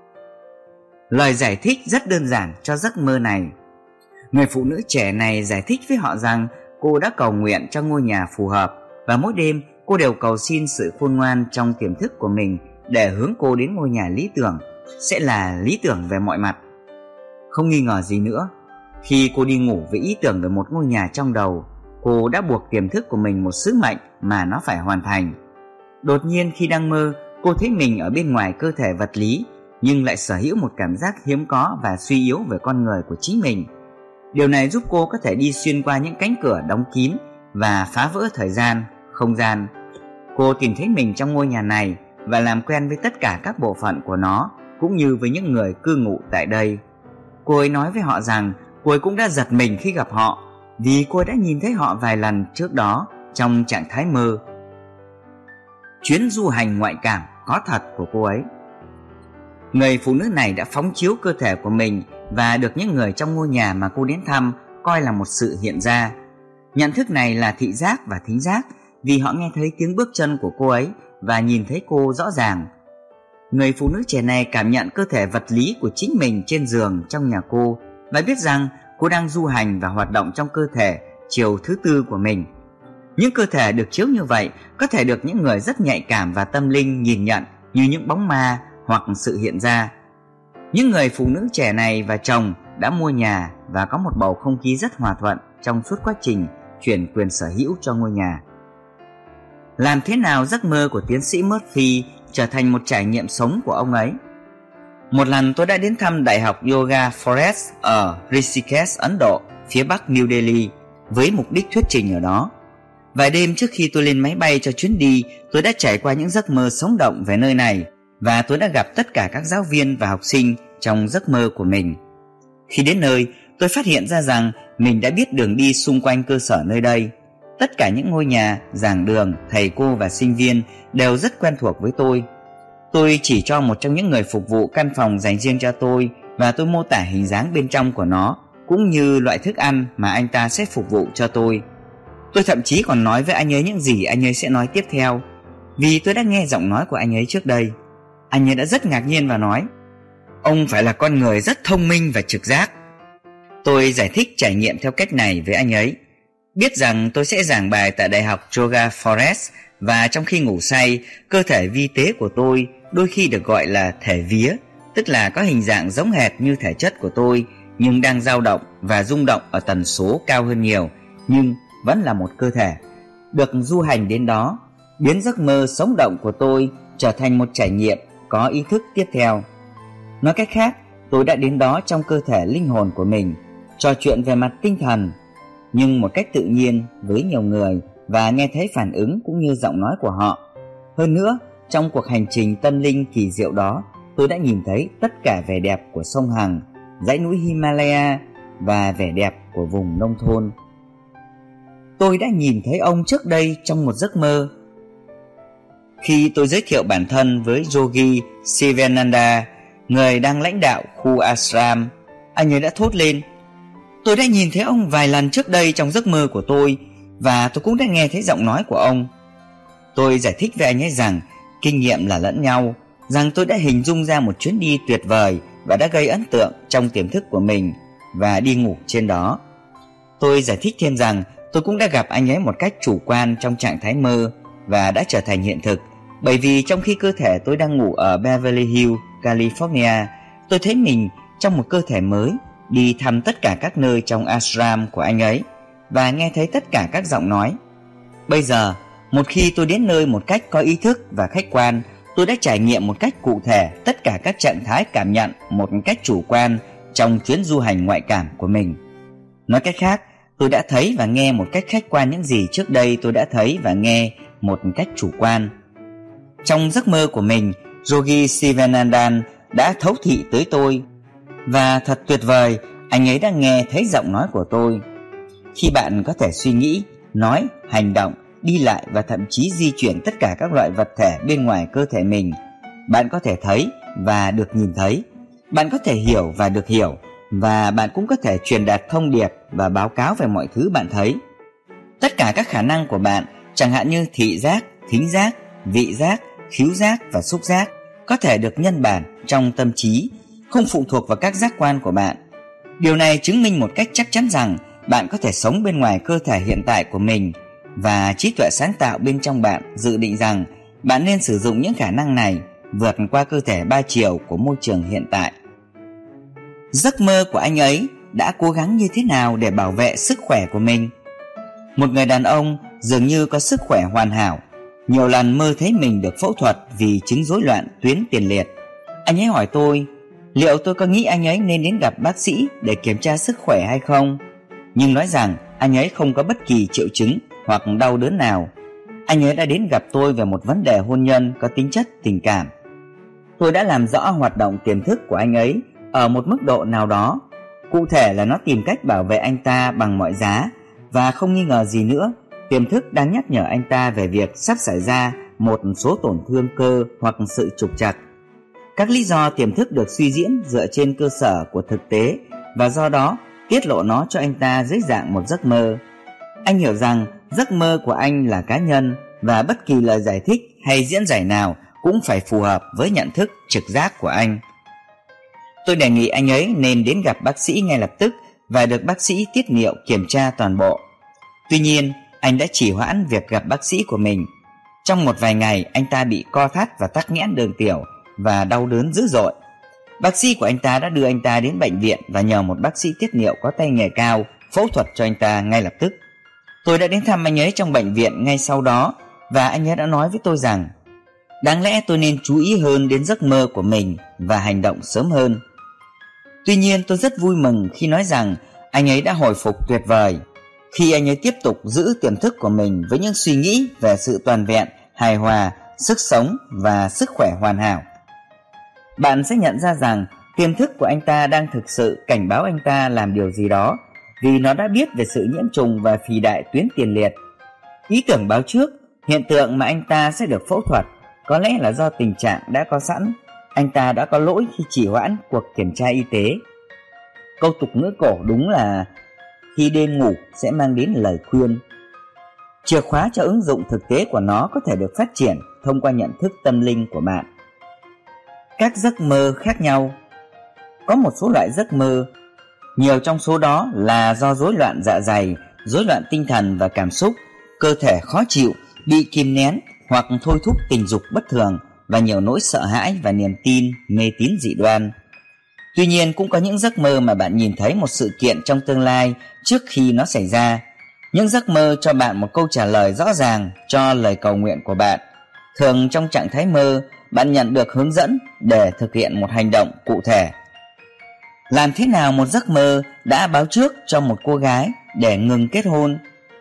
A: Lời giải thích rất đơn giản cho giấc mơ này. Người phụ nữ trẻ này giải thích với họ rằng cô đã cầu nguyện cho ngôi nhà phù hợp, và mỗi đêm cô đều cầu xin sự khôn ngoan trong tiềm thức của mình để hướng cô đến ngôi nhà lý tưởng, sẽ là lý tưởng về mọi mặt. Không nghi ngờ gì nữa, khi cô đi ngủ với ý tưởng về một ngôi nhà trong đầu, cô đã buộc tiềm thức của mình một sứ mệnh mà nó phải hoàn thành. Đột nhiên khi đang mơ, cô thấy mình ở bên ngoài cơ thể vật lý, nhưng lại sở hữu một cảm giác hiếm có và suy yếu về con người của chính mình. Điều này giúp cô có thể đi xuyên qua những cánh cửa đóng kín và phá vỡ thời gian, không gian. Cô tìm thấy mình trong ngôi nhà này và làm quen với tất cả các bộ phận của nó, cũng như với những người cư ngụ tại đây. Cô ấy nói với họ rằng cô ấy cũng đã giật mình khi gặp họ, vì cô ấy đã nhìn thấy họ vài lần trước đó trong trạng thái mơ. Chuyến du hành ngoại cảm có thật của cô ấy. Người phụ nữ này đã phóng chiếu cơ thể của mình và được những người trong ngôi nhà mà cô đến thăm coi là một sự hiện ra. Nhận thức này là thị giác và thính giác, vì họ nghe thấy tiếng bước chân của cô ấy và nhìn thấy cô rõ ràng. Người phụ nữ trẻ này cảm nhận cơ thể vật lý của chính mình trên giường trong nhà cô và biết rằng cô đang du hành và hoạt động trong cơ thể chiều thứ tư của mình. Những cơ thể được chiếu như vậy có thể được những người rất nhạy cảm và tâm linh nhìn nhận như những bóng ma hoặc sự hiện ra. Những người phụ nữ trẻ này và chồng đã mua nhà và có một bầu không khí rất hòa thuận trong suốt quá trình chuyển quyền sở hữu cho ngôi nhà. Làm thế nào giấc mơ của tiến sĩ Murphy trở thành một trải nghiệm sống của ông ấy? Một lần tôi đã đến thăm Đại học Yoga Forest ở Rishikesh, Ấn Độ, phía bắc New Delhi, với mục đích thuyết trình ở đó. Vài đêm trước khi tôi lên máy bay cho chuyến đi, tôi đã trải qua những giấc mơ sống động về nơi này, và tôi đã gặp tất cả các giáo viên và học sinh trong giấc mơ của mình. Khi đến nơi, tôi phát hiện ra rằng mình đã biết đường đi xung quanh cơ sở nơi đây. Tất cả những ngôi nhà, giảng đường, thầy cô và sinh viên đều rất quen thuộc với tôi. Tôi chỉ cho một trong những người phục vụ căn phòng dành riêng cho tôi, và tôi mô tả hình dáng bên trong của nó, cũng như loại thức ăn mà anh ta sẽ phục vụ cho tôi. Tôi thậm chí còn nói với anh ấy những gì anh ấy sẽ nói tiếp theo, vì tôi đã nghe giọng nói của anh ấy trước đây. Anh ấy đã rất ngạc nhiên và nói: "Ông phải là con người rất thông minh và trực giác." Tôi giải thích trải nghiệm theo cách này với anh ấy. Biết rằng tôi sẽ giảng bài tại Đại học Yoga Forest, và trong khi ngủ say, cơ thể vi tế của tôi đôi khi được gọi là thể vía, tức là có hình dạng giống hệt như thể chất của tôi, nhưng đang dao động và rung động ở tần số cao hơn nhiều, nhưng vẫn là một cơ thể, được du hành đến đó, biến giấc mơ sống động của tôi trở thành một trải nghiệm có ý thức tiếp theo. Nói cách khác, tôi đã đến đó trong cơ thể linh hồn của mình, trò chuyện về mặt tinh thần, nhưng một cách tự nhiên với nhiều người, và nghe thấy phản ứng cũng như giọng nói của họ. Hơn nữa, trong cuộc hành trình tâm linh kỳ diệu đó, tôi đã nhìn thấy tất cả vẻ đẹp của sông Hằng, dãy núi Himalaya và vẻ đẹp của vùng nông thôn. Tôi đã nhìn thấy ông trước đây trong một giấc mơ. Khi tôi giới thiệu bản thân với Yogi Sivananda, người đang lãnh đạo khu ashram, anh ấy đã thốt lên: "Tôi đã nhìn thấy ông vài lần trước đây trong giấc mơ của tôi, và tôi cũng đã nghe thấy giọng nói của ông." Tôi giải thích với anh ấy rằng kinh nghiệm là lẫn nhau, rằng tôi đã hình dung ra một chuyến đi tuyệt vời và đã gây ấn tượng trong tiềm thức của mình và đi ngủ trên đó. Tôi giải thích thêm rằng tôi cũng đã gặp anh ấy một cách chủ quan trong trạng thái mơ và đã trở thành hiện thực, bởi vì trong khi cơ thể tôi đang ngủ ở Beverly Hills, California, tôi thấy mình trong một cơ thể mới đi thăm tất cả các nơi trong ashram của anh ấy và nghe thấy tất cả các giọng nói. Bây giờ, một khi tôi đến nơi một cách có ý thức và khách quan, tôi đã trải nghiệm một cách cụ thể tất cả các trạng thái cảm nhận một cách chủ quan trong chuyến du hành ngoại cảm của mình. Nói cách khác, tôi đã thấy và nghe một cách khách quan những gì trước đây tôi đã thấy và nghe một cách chủ quan. Trong giấc mơ của mình, Yogi Sivanandan đã thấu thị tới tôi, và thật tuyệt vời, anh ấy đã nghe thấy giọng nói của tôi. Khi bạn có thể suy nghĩ, nói, hành động, đi lại và thậm chí di chuyển tất cả các loại vật thể bên ngoài cơ thể mình, bạn có thể thấy và được nhìn thấy, bạn có thể hiểu và được hiểu, và bạn cũng có thể truyền đạt thông điệp và báo cáo về mọi thứ bạn thấy. Tất cả các khả năng của bạn, chẳng hạn như thị giác, thính giác, vị giác, khứu giác và xúc giác, có thể được nhân bản trong tâm trí, không phụ thuộc vào các giác quan của bạn. Điều này chứng minh một cách chắc chắn rằng bạn có thể sống bên ngoài cơ thể hiện tại của mình, và trí tuệ sáng tạo bên trong bạn dự định rằng bạn nên sử dụng những khả năng này vượt qua cơ thể ba chiều của môi trường hiện tại. Giấc mơ của anh ấy đã cố gắng như thế nào để bảo vệ sức khỏe của mình? Một người đàn ông dường như có sức khỏe hoàn hảo, nhiều lần mơ thấy mình được phẫu thuật vì chứng rối loạn tuyến tiền liệt. Anh ấy hỏi tôi, liệu tôi có nghĩ anh ấy nên đến gặp bác sĩ để kiểm tra sức khỏe hay không? Nhưng nói rằng anh ấy không có bất kỳ triệu chứng hoặc đau đớn nào. Anh ấy đã đến gặp tôi về một vấn đề hôn nhân có tính chất tình cảm. Tôi đã làm rõ hoạt động tiềm thức của anh ấy ở một mức độ nào đó. Cụ thể là nó tìm cách bảo vệ anh ta bằng mọi giá, và không nghi ngờ gì nữa, tiềm thức đang nhắc nhở anh ta về việc sắp xảy ra một số tổn thương cơ hoặc sự trục trặc. Các lý do tiềm thức được suy diễn dựa trên cơ sở của thực tế, và do đó tiết lộ nó cho anh ta dưới dạng một giấc mơ. Anh hiểu rằng giấc mơ của anh là cá nhân, và bất kỳ lời giải thích hay diễn giải nào cũng phải phù hợp với nhận thức trực giác của anh. Tôi đề nghị anh ấy nên đến gặp bác sĩ ngay lập tức và được bác sĩ tiết niệu kiểm tra toàn bộ. Tuy nhiên, anh đã trì hoãn việc gặp bác sĩ của mình. Trong một vài ngày, anh ta bị co thắt và tắc nghẽn đường tiểu và đau đớn dữ dội. Bác sĩ của anh ta đã đưa anh ta đến bệnh viện và nhờ một bác sĩ tiết niệu có tay nghề cao phẫu thuật cho anh ta ngay lập tức. Tôi đã đến thăm anh ấy trong bệnh viện ngay sau đó, và anh ấy đã nói với tôi rằng đáng lẽ tôi nên chú ý hơn đến giấc mơ của mình và hành động sớm hơn. Tuy nhiên, tôi rất vui mừng khi nói rằng anh ấy đã hồi phục tuyệt vời khi anh ấy tiếp tục giữ tiềm thức của mình với những suy nghĩ về sự toàn vẹn, hài hòa, sức sống và sức khỏe hoàn hảo. Bạn sẽ nhận ra rằng tiềm thức của anh ta đang thực sự cảnh báo anh ta làm điều gì đó, vì nó đã biết về sự nhiễm trùng và phì đại tuyến tiền liệt. Ý tưởng báo trước hiện tượng mà anh ta sẽ được phẫu thuật có lẽ là do tình trạng đã có sẵn. Anh ta đã có lỗi khi trì hoãn cuộc kiểm tra y tế. Câu tục ngữ cổ đúng là khi đêm ngủ sẽ mang đến lời khuyên. Chìa khóa cho ứng dụng thực tế của nó có thể được phát triển thông qua nhận thức tâm linh của bạn. Các giấc mơ khác nhau. Có một số loại giấc mơ, nhiều trong số đó là do rối loạn dạ dày, rối loạn tinh thần và cảm xúc, cơ thể khó chịu, bị kìm nén hoặc thôi thúc tình dục bất thường, và nhiều nỗi sợ hãi và niềm tin mê tín dị đoan. Tuy nhiên, cũng có những giấc mơ mà bạn nhìn thấy một sự kiện trong tương lai trước khi nó xảy ra. Những giấc mơ cho bạn một câu trả lời rõ ràng cho lời cầu nguyện của bạn. Thường trong trạng thái mơ, bạn nhận được hướng dẫn để thực hiện một hành động cụ thể. Làm thế nào một giấc mơ đã báo trước cho một cô gái để ngừng kết hôn?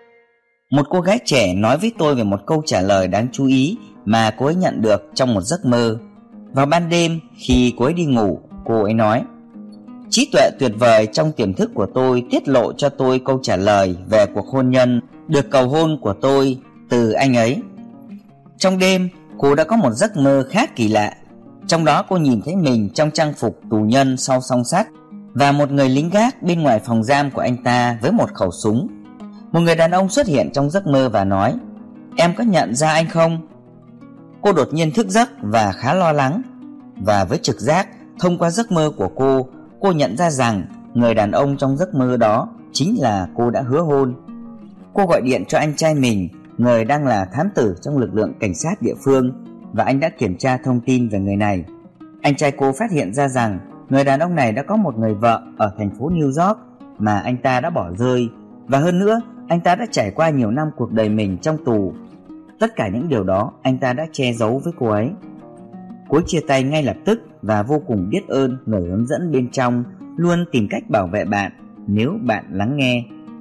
A: Một cô gái trẻ nói với tôi về một câu trả lời đáng chú ý mà cô ấy nhận được trong một giấc mơ. Vào ban đêm, khi cô ấy đi ngủ, cô ấy nói: trí tuệ tuyệt vời trong tiềm thức của tôi tiết lộ cho tôi câu trả lời về cuộc hôn nhân được cầu hôn của tôi từ anh ấy. Trong đêm, cô đã có một giấc mơ khá kỳ lạ. Trong đó cô nhìn thấy mình trong trang phục tù nhân sau song sắt, và một người lính gác bên ngoài phòng giam của anh ta với một khẩu súng. Một người đàn ông xuất hiện trong giấc mơ và nói: em có nhận ra anh không? Cô đột nhiên thức giấc và khá lo lắng, và với trực giác thông qua giấc mơ của cô, cô nhận ra rằng người đàn ông trong giấc mơ đó chính là cô đã hứa hôn. Cô gọi điện cho anh trai mình, người đang là thám tử trong lực lượng cảnh sát địa phương, và anh đã kiểm tra thông tin về người này. Anh trai cô phát hiện ra rằng người đàn ông này đã có một người vợ ở thành phố New York mà anh ta đã bỏ rơi, và hơn nữa anh ta đã trải qua nhiều năm cuộc đời mình trong tù. Tất cả những điều đó anh ta đã che giấu với cô ấy. Cô ấy chia tay ngay lập tức và vô cùng biết ơn người hướng dẫn bên trong luôn tìm cách bảo vệ bạn nếu bạn lắng nghe.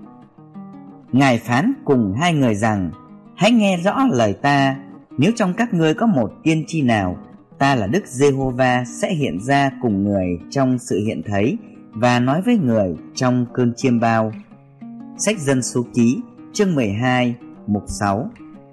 A: Ngài phán cùng hai người rằng: hãy nghe rõ lời ta, nếu trong các ngươi có một tiên tri nào, ta là Đức Giê-hô-va sẽ hiện ra cùng người trong sự hiện thấy và nói với người trong cơn chiêm bao. Sách Dân Số Ký chương mười hai mục sáu.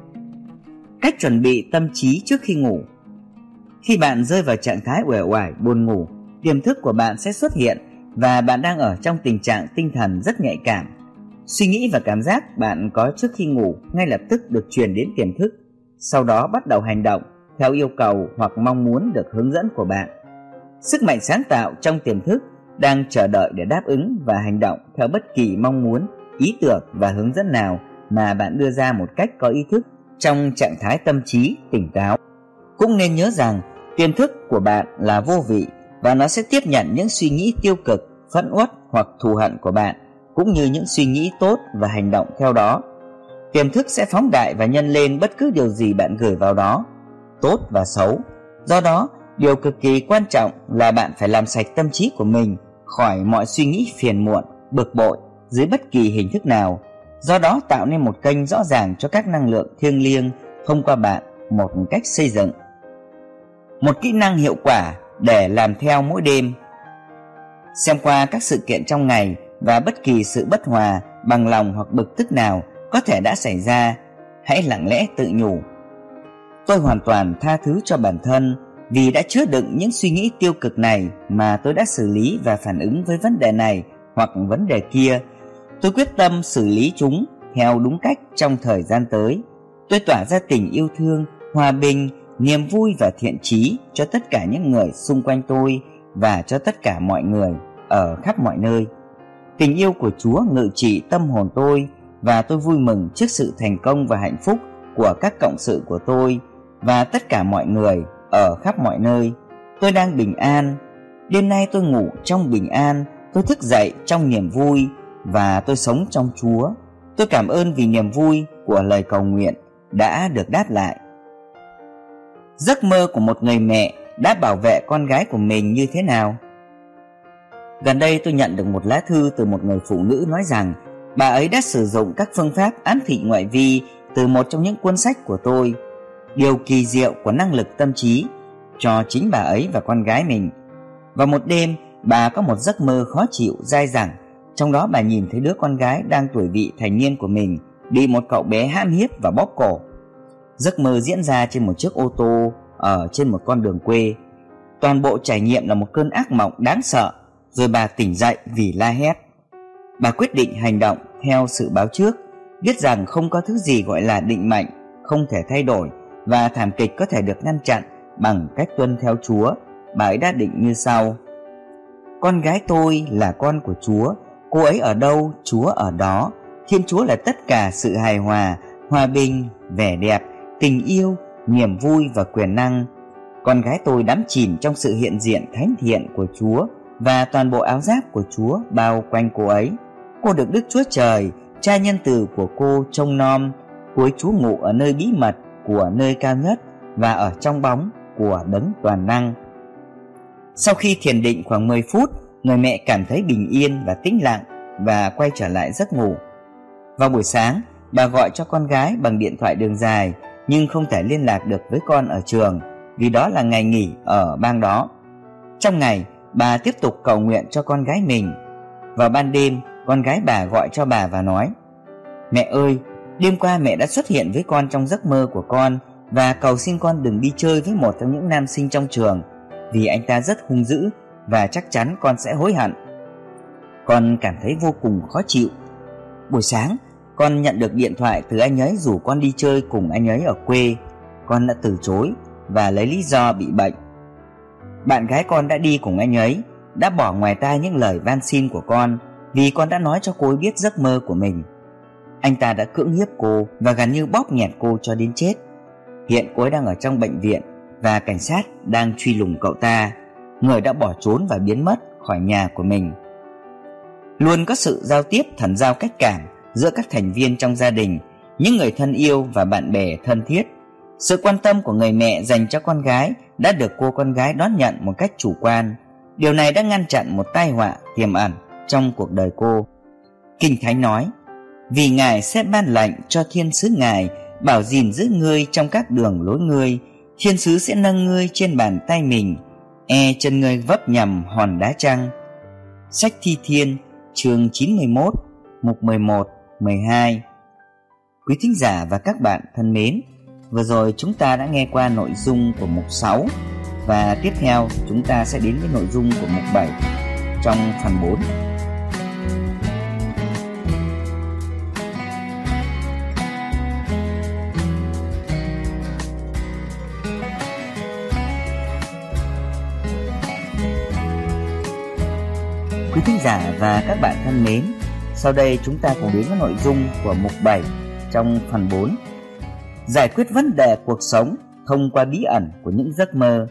A: Cách chuẩn bị tâm trí trước khi ngủ. Khi bạn rơi vào trạng thái uể oải, buồn ngủ, tiềm thức của bạn sẽ xuất hiện và bạn đang ở trong tình trạng tinh thần rất nhạy cảm. Suy nghĩ và cảm giác bạn có trước khi ngủ ngay lập tức được truyền đến tiềm thức, sau đó bắt đầu hành động theo yêu cầu hoặc mong muốn được hướng dẫn của bạn. Sức mạnh sáng tạo trong tiềm thức đang chờ đợi để đáp ứng và hành động theo bất kỳ mong muốn, ý tưởng và hướng dẫn nào mà bạn đưa ra một cách có ý thức trong trạng thái tâm trí tỉnh táo. Cũng nên nhớ rằng tiềm thức của bạn là vô vị và nó sẽ tiếp nhận những suy nghĩ tiêu cực, phẫn uất hoặc thù hận của bạn, cũng như những suy nghĩ tốt và hành động theo đó. Tiềm thức sẽ phóng đại và nhân lên bất cứ điều gì bạn gửi vào đó, tốt và xấu. Do đó, điều cực kỳ quan trọng là bạn phải làm sạch tâm trí của mình khỏi mọi suy nghĩ phiền muộn, bực bội dưới bất kỳ hình thức nào. Do đó tạo nên một kênh rõ ràng cho các năng lượng thiêng liêng thông qua bạn một cách xây dựng. Một kỹ năng hiệu quả để làm theo mỗi đêm. Xem qua các sự kiện trong ngày và bất kỳ sự bất hòa, bằng lòng hoặc bực tức nào có thể đã xảy ra. Hãy lặng lẽ tự nhủ: tôi hoàn toàn tha thứ cho bản thân vì đã chứa đựng những suy nghĩ tiêu cực này mà tôi đã xử lý và phản ứng với vấn đề này hoặc vấn đề kia. Tôi quyết tâm xử lý chúng theo đúng cách trong thời gian tới. Tôi tỏa ra tình yêu thương, hòa bình, niềm vui và thiện chí cho tất cả những người xung quanh tôi và cho tất cả mọi người ở khắp mọi nơi. Tình yêu của Chúa ngự trị tâm hồn tôi và tôi vui mừng trước sự thành công và hạnh phúc của các cộng sự của tôi và tất cả mọi người ở khắp mọi nơi. Tôi đang bình an. Đêm nay tôi ngủ trong bình an, tôi thức dậy trong niềm vui và tôi sống trong Chúa. Tôi cảm ơn vì niềm vui của lời cầu nguyện đã được đáp lại. Giấc mơ của một người mẹ đã bảo vệ con gái của mình như thế nào? Gần đây tôi nhận được một lá thư từ một người phụ nữ nói rằng bà ấy đã sử dụng các phương pháp ám thị ngoại vi từ một trong những cuốn sách của tôi, Điều kỳ diệu của năng lực tâm trí, cho chính bà ấy và con gái mình. Vào một đêm, bà có một giấc mơ khó chịu dai dẳng. Trong đó bà nhìn thấy đứa con gái đang tuổi vị thành niên của mình bị một cậu bé hãm hiếp và bóp cổ. Giấc mơ diễn ra trên một chiếc ô tô ở trên một con đường quê. Toàn bộ trải nghiệm là một cơn ác mộng đáng sợ. Rồi bà tỉnh dậy vì la hét. Bà quyết định hành động theo sự báo trước, biết rằng không có thứ gì gọi là định mệnh không thể thay đổi và thảm kịch có thể được ngăn chặn bằng cách tuân theo Chúa. Bà ấy đã định như sau: con gái tôi là con của Chúa, cô ấy ở đâu Chúa ở đó. Thiên Chúa là tất cả sự hài hòa, hòa bình, vẻ đẹp, tình yêu, niềm vui và quyền năng. Con gái tôi đắm chìm trong sự hiện diện thánh thiện của Chúa và toàn bộ áo giáp của Chúa bao quanh cô ấy. Cô được Đức Chúa Trời, Cha nhân từ của cô trông nom. Cô ấy trú ngụ ở nơi bí mật của nơi cao nhất và ở trong bóng của Đấng toàn năng. Sau khi thiền định khoảng mười phút, người mẹ cảm thấy bình yên và tĩnh lặng và quay trở lại giấc ngủ. Vào buổi sáng, bà gọi cho con gái bằng điện thoại đường dài nhưng không thể liên lạc được với con ở trường vì đó là ngày nghỉ ở bang đó. Trong ngày, bà tiếp tục cầu nguyện cho con gái mình. Vào ban đêm, con gái bà gọi cho bà và nói: mẹ ơi, đêm qua mẹ đã xuất hiện với con trong giấc mơ của con và cầu xin con đừng đi chơi với một trong những nam sinh trong trường vì anh ta rất hung dữ và chắc chắn con sẽ hối hận. Con cảm thấy vô cùng khó chịu. Buổi sáng, con nhận được điện thoại từ anh ấy rủ con đi chơi cùng anh ấy ở quê. Con đã từ chối và lấy lý do bị bệnh. Bạn gái con đã đi cùng anh ấy, đã bỏ ngoài tai những lời van xin của con vì con đã nói cho cô ấy biết giấc mơ của mình. Anh ta đã cưỡng hiếp cô và gần như bóp nghẹt cô cho đến chết. Hiện cô ấy đang ở trong bệnh viện và cảnh sát đang truy lùng cậu ta. người đã bỏ trốn và biến mất khỏi nhà của mình. Luôn có sự giao tiếp thần giao cách cảm giữa các thành viên trong gia đình, những người thân yêu và bạn bè thân thiết. Sự quan tâm của người mẹ dành cho con gái đã được cô con gái đón nhận một cách chủ quan. Điều này đã ngăn chặn một tai họa tiềm ẩn trong cuộc đời cô. Kinh Thánh nói: vì Ngài sẽ ban lệnh cho thiên sứ Ngài bảo gìn giữ ngươi trong các đường lối ngươi, thiên sứ sẽ nâng ngươi trên bàn tay mình, e chân ngươi vấp nhầm hòn đá trăng. Sách Thi Thiên chương chín mươi mốt, mục mười một, mười hai. Quý thính giả và các bạn thân mến, vừa rồi chúng ta đã nghe qua nội dung của mục sáu, và tiếp theo chúng ta sẽ đến với nội dung của mục bảy trong phần bốn. Quý thính giả và các bạn thân mến, sau đây chúng ta cùng đến với nội dung của mục bảy trong phần bốn. Giải quyết vấn đề cuộc sống thông qua bí ẩn của những giấc mơ.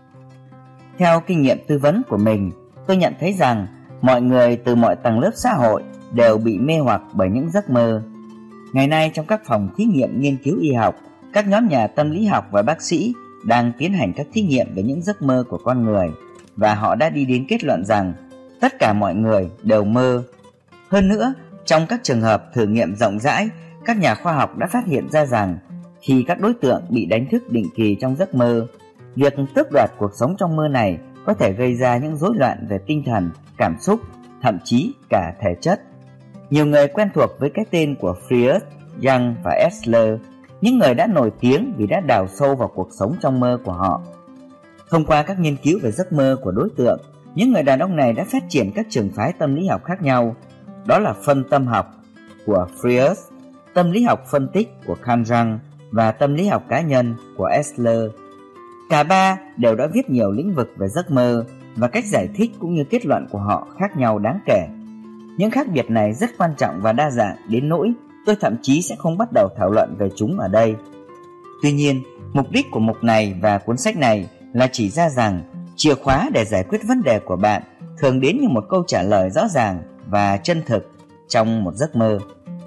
A: Theo kinh nghiệm tư vấn của mình, tôi nhận thấy rằng mọi người từ mọi tầng lớp xã hội đều bị mê hoặc bởi những giấc mơ. Ngày nay trong các phòng thí nghiệm nghiên cứu y học, các nhóm nhà tâm lý học và bác sĩ đang tiến hành các thí nghiệm về những giấc mơ của con người, và họ đã đi đến kết luận rằng tất cả mọi người đều mơ. Hơn nữa, trong các trường hợp thử nghiệm rộng rãi, các nhà khoa học đã phát hiện ra rằng khi các đối tượng bị đánh thức định kỳ trong giấc mơ, việc tước đoạt cuộc sống trong mơ này có thể gây ra những rối loạn về tinh thần, cảm xúc, thậm chí cả thể chất. Nhiều người quen thuộc với cái tên của Freud, Young và Esler, những người đã nổi tiếng vì đã đào sâu vào cuộc sống trong mơ của họ. Thông qua các nghiên cứu về giấc mơ của đối tượng, những người đàn ông này đã phát triển các trường phái tâm lý học khác nhau. Đó là phân tâm học của Freud, tâm lý học phân tích của Carl Jung và tâm lý học cá nhân của Esler. Cả ba đều đã viết nhiều lĩnh vực về giấc mơ, và cách giải thích cũng như kết luận của họ khác nhau đáng kể. Những khác biệt này rất quan trọng và đa dạng đến nỗi tôi thậm chí sẽ không bắt đầu thảo luận về chúng ở đây. Tuy nhiên, mục đích của mục này và cuốn sách này là chỉ ra rằng chìa khóa để giải quyết vấn đề của bạn thường đến như một câu trả lời rõ ràng và chân thực trong một giấc mơ.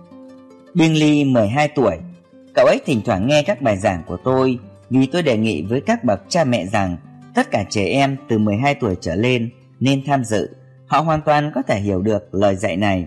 A: Bingley mười hai tuổi. Cậu ấy thỉnh thoảng nghe các bài giảng của tôi vì tôi đề nghị với các bậc cha mẹ rằng tất cả trẻ em từ mười hai tuổi trở lên nên tham dự. Họ hoàn toàn có thể hiểu được lời dạy này.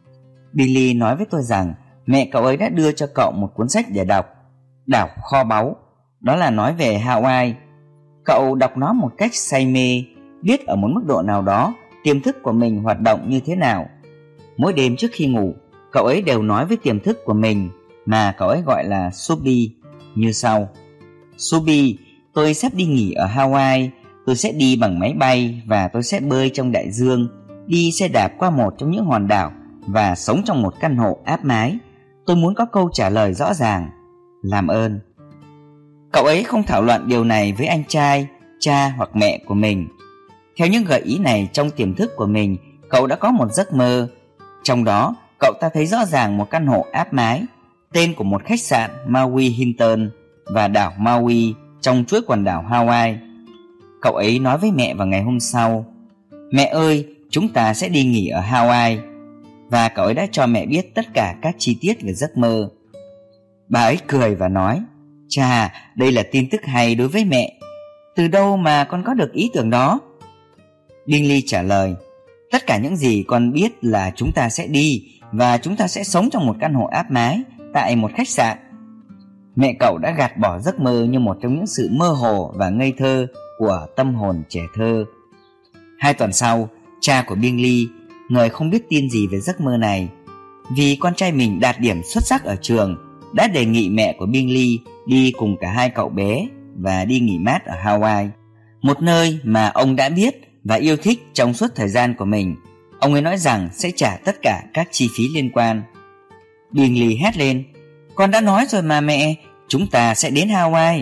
A: Billy nói với tôi rằng mẹ cậu ấy đã đưa cho cậu một cuốn sách để đọc, Đảo Kho Báu. Đó là nói về Hawaii. Cậu đọc nó một cách say mê, biết ở một mức độ nào đó tiềm thức của mình hoạt động như thế nào. Mỗi đêm trước khi ngủ, cậu ấy đều nói với tiềm thức của mình, mà cậu ấy gọi là Subi, như sau: Subi, tôi sắp đi nghỉ ở Hawaii. Tôi sẽ đi bằng máy bay và tôi sẽ bơi trong đại dương, đi xe đạp qua một trong những hòn đảo và sống trong một căn hộ áp mái. Tôi muốn có câu trả lời rõ ràng. Làm ơn. Cậu ấy không thảo luận điều này với anh trai, cha hoặc mẹ của mình. Theo những gợi ý này trong tiềm thức của mình, cậu đã có một giấc mơ. Trong đó, cậu ta thấy rõ ràng một căn hộ áp mái, tên của một khách sạn Maui Hilton và đảo Maui trong chuỗi quần đảo Hawaii. Cậu ấy nói với mẹ vào ngày hôm sau: Mẹ ơi, chúng ta sẽ đi nghỉ ở Hawaii. Và cậu ấy đã cho mẹ biết tất cả các chi tiết về giấc mơ. Bà ấy cười và nói: Chà, đây là tin tức hay đối với mẹ. Từ đâu mà con có được ý tưởng đó? Bingley trả lời: Tất cả những gì con biết là chúng ta sẽ đi và chúng ta sẽ sống trong một căn hộ áp mái tại một khách sạn. Mẹ cậu đã gạt bỏ giấc mơ như một trong những sự mơ hồ và ngây thơ của tâm hồn trẻ thơ. Hai tuần sau, cha của Bingley, người không biết tin gì về giấc mơ này, vì con trai mình đạt điểm xuất sắc ở trường, đã đề nghị mẹ của Bingley đi cùng cả hai cậu bé và đi nghỉ mát ở Hawaii, một nơi mà ông đã biết và yêu thích trong suốt thời gian của mình. Ông ấy nói rằng sẽ trả tất cả các chi phí liên quan. Bingley hét lên: Con đã nói rồi mà mẹ, chúng ta sẽ đến Hawaii.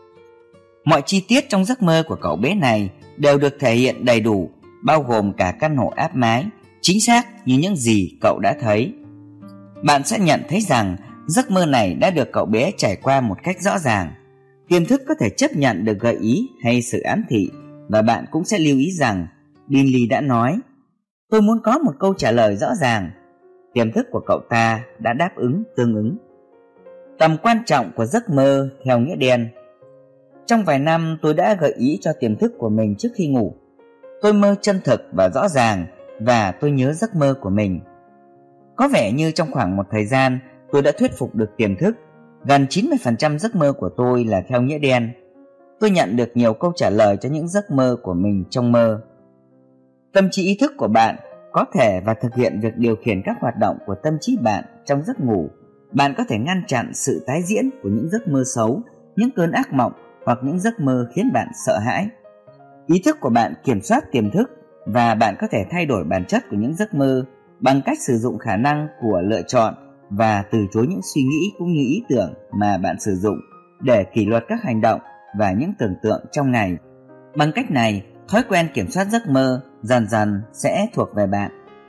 A: Mọi chi tiết trong giấc mơ của cậu bé này đều được thể hiện đầy đủ, bao gồm cả căn hộ áp mái, chính xác như những gì cậu đã thấy. Bạn sẽ nhận thấy rằng giấc mơ này đã được cậu bé trải qua một cách rõ ràng. Tiềm thức có thể chấp nhận được gợi ý hay sự ám thị và bạn cũng sẽ lưu ý rằng Binley đã nói: "Tôi muốn có một câu trả lời rõ ràng." Tiềm thức của cậu ta đã đáp ứng tương ứng. Tầm quan trọng của giấc mơ theo nghĩa đen. Trong vài năm tôi đã gợi ý cho tiềm thức của mình trước khi ngủ. Tôi mơ chân thực và rõ ràng, và tôi nhớ giấc mơ của mình. Có vẻ như trong khoảng một thời gian tôi đã thuyết phục được tiềm thức. Gần chín mươi phần trăm giấc mơ của tôi là theo nghĩa đen. Tôi nhận được nhiều câu trả lời cho những giấc mơ của mình trong mơ. Tâm trí ý thức của bạn có thể và thực hiện việc điều khiển các hoạt động của tâm trí bạn trong giấc ngủ. Bạn có thể ngăn chặn sự tái diễn của những giấc mơ xấu, những cơn ác mộng hoặc những giấc mơ khiến bạn sợ hãi. Ý thức của bạn kiểm soát tiềm thức, và bạn có thể thay đổi bản chất của những giấc mơ bằng cách sử dụng khả năng của lựa chọn và từ chối những suy nghĩ cũng như ý tưởng mà bạn sử dụng để kỷ luật các hành động và những tưởng tượng trong ngày. Bằng cách này, thói quen kiểm soát giấc mơ dần dần sẽ thuộc về bạn.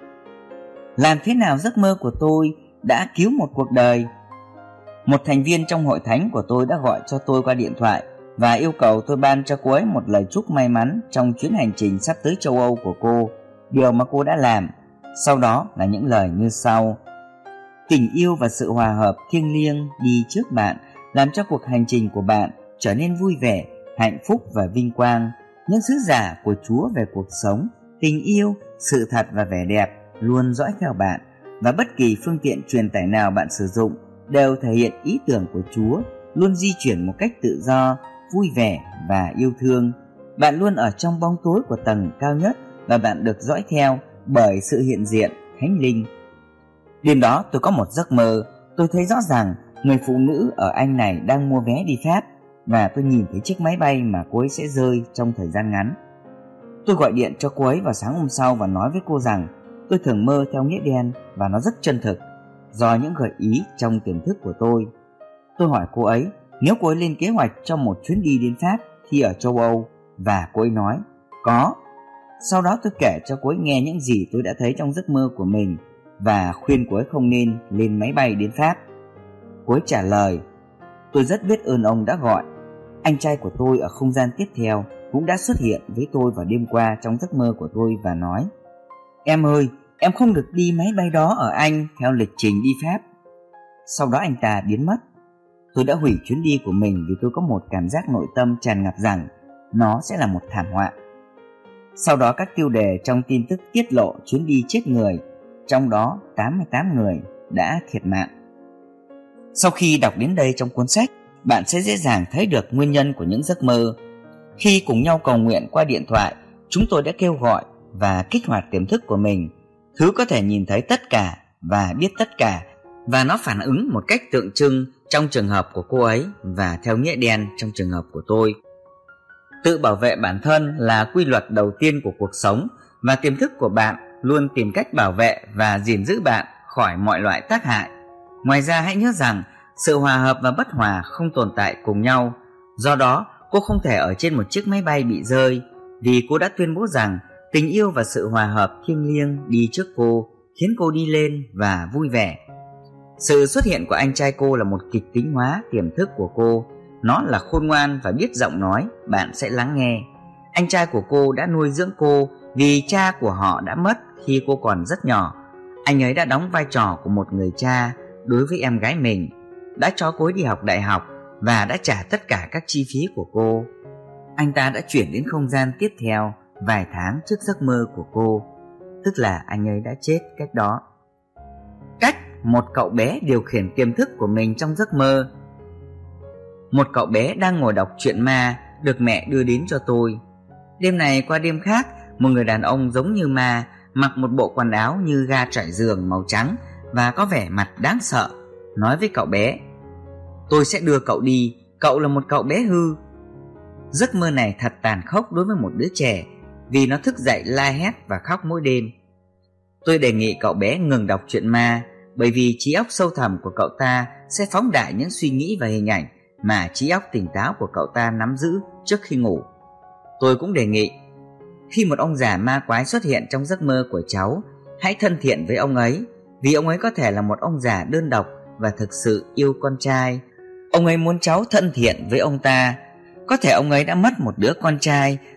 A: Làm thế nào giấc mơ của tôi đã cứu một cuộc đời? Một thành viên trong hội thánh của tôi đã gọi cho tôi qua điện thoại và yêu cầu tôi ban cho cô ấy một lời chúc may mắn trong chuyến hành trình sắp tới châu Âu của cô. Điều mà cô đã làm sau đó là những lời như sau: "Tình yêu và sự hòa hợp thiêng liêng đi trước bạn, làm cho cuộc hành trình của bạn trở nên vui vẻ, hạnh phúc và vinh quang. Những sứ giả của Chúa về cuộc sống, tình yêu, sự thật và vẻ đẹp luôn dõi theo bạn, và bất kỳ phương tiện truyền tải nào bạn sử dụng đều thể hiện ý tưởng của Chúa, luôn di chuyển một cách tự do, vui vẻ và yêu thương. Bạn luôn ở trong bóng tối của tầng cao nhất, và bạn được dõi theo bởi sự hiện diện thánh linh." Đêm đó tôi có một giấc mơ. Tôi thấy rõ ràng người phụ nữ ở Anh này đang mua vé đi Pháp, và tôi nhìn thấy chiếc máy bay mà cô ấy sẽ rơi trong thời gian ngắn. Tôi gọi điện cho cô ấy vào sáng hôm sau và nói với cô rằng tôi thường mơ theo nghĩa đen và nó rất chân thực, do những gợi ý trong tiềm thức của tôi. Tôi hỏi cô ấy nếu cô ấy lên kế hoạch cho một chuyến đi đến Pháp khi ở châu Âu, và cô ấy nói có. Sau đó tôi kể cho cô ấy nghe những gì tôi đã thấy trong giấc mơ của mình và khuyên cô ấy không nên lên máy bay đến Pháp. Cô ấy trả lời: "Tôi rất biết ơn ông đã gọi. Anh trai của tôi ở không gian tiếp theo cũng đã xuất hiện với tôi vào đêm qua trong giấc mơ của tôi và nói: Em ơi, em không được đi máy bay đó ở Anh theo lịch trình đi Pháp." Sau đó anh ta biến mất. Tôi đã hủy chuyến đi của mình vì tôi có một cảm giác nội tâm tràn ngập rằng nó sẽ là một thảm họa. Sau đó các tiêu đề trong tin tức tiết lộ chuyến đi chết người, trong đó tám mươi tám người đã thiệt mạng. Sau khi đọc đến đây trong cuốn sách, bạn sẽ dễ dàng thấy được nguyên nhân của những giấc mơ. Khi cùng nhau cầu nguyện qua điện thoại, chúng tôi đã kêu gọi và kích hoạt tiềm thức của mình, thứ có thể nhìn thấy tất cả và biết tất cả, và nó phản ứng một cách tượng trưng trong trường hợp của cô ấy và theo nghĩa đen trong trường hợp của tôi. Tự bảo vệ bản thân là quy luật đầu tiên của cuộc sống, và tiềm thức của bạn luôn tìm cách bảo vệ và gìn giữ bạn khỏi mọi loại tác hại. Ngoài ra hãy nhớ rằng sự hòa hợp và bất hòa không tồn tại cùng nhau. Do đó, cô không thể ở trên một chiếc máy bay bị rơi, vì cô đã tuyên bố rằng tình yêu và sự hòa hợp thiêng liêng đi trước cô, khiến cô đi lên và vui vẻ. Sự xuất hiện của anh trai cô là một kịch tính hóa tiềm thức của cô. Nó là khôn ngoan và biết giọng nói, bạn sẽ lắng nghe. Anh trai của cô đã nuôi dưỡng cô vì cha của họ đã mất khi cô còn rất nhỏ. Anh ấy đã đóng vai trò của một người cha đối với em gái mình, đã cho cô ấy đi học đại học và đã trả tất cả các chi phí của cô. Anh ta đã chuyển đến không gian tiếp theo vài tháng trước giấc mơ của cô, tức là anh ấy đã chết cách đó. Cách một cậu bé điều khiển tiềm thức của mình trong giấc mơ. Một cậu bé đang ngồi đọc truyện ma được mẹ đưa đến cho tôi. Đêm này qua đêm khác, một người đàn ông giống như ma, mặc một bộ quần áo như ga trải giường màu trắng và có vẻ mặt đáng sợ, nói với cậu bé: "Tôi sẽ đưa cậu đi, cậu là một cậu bé hư." Giấc mơ này thật tàn khốc đối với một đứa trẻ, vì nó thức dậy la hét và khóc mỗi đêm. Tôi đề nghị cậu bé ngừng đọc truyện ma, bởi vì trí óc sâu thẳm của cậu ta sẽ phóng đại những suy nghĩ và hình ảnh mà trí óc tỉnh táo của cậu ta nắm giữ trước khi ngủ. Tôi cũng đề nghị, khi một ông già ma quái xuất hiện trong giấc mơ của cháu, hãy thân thiện với ông ấy, vì ông ấy có thể là một ông già đơn độc và thực sự yêu con trai. Ông ấy muốn cháu thân thiện với ông ta. Có thể ông ấy đã mất một đứa con trai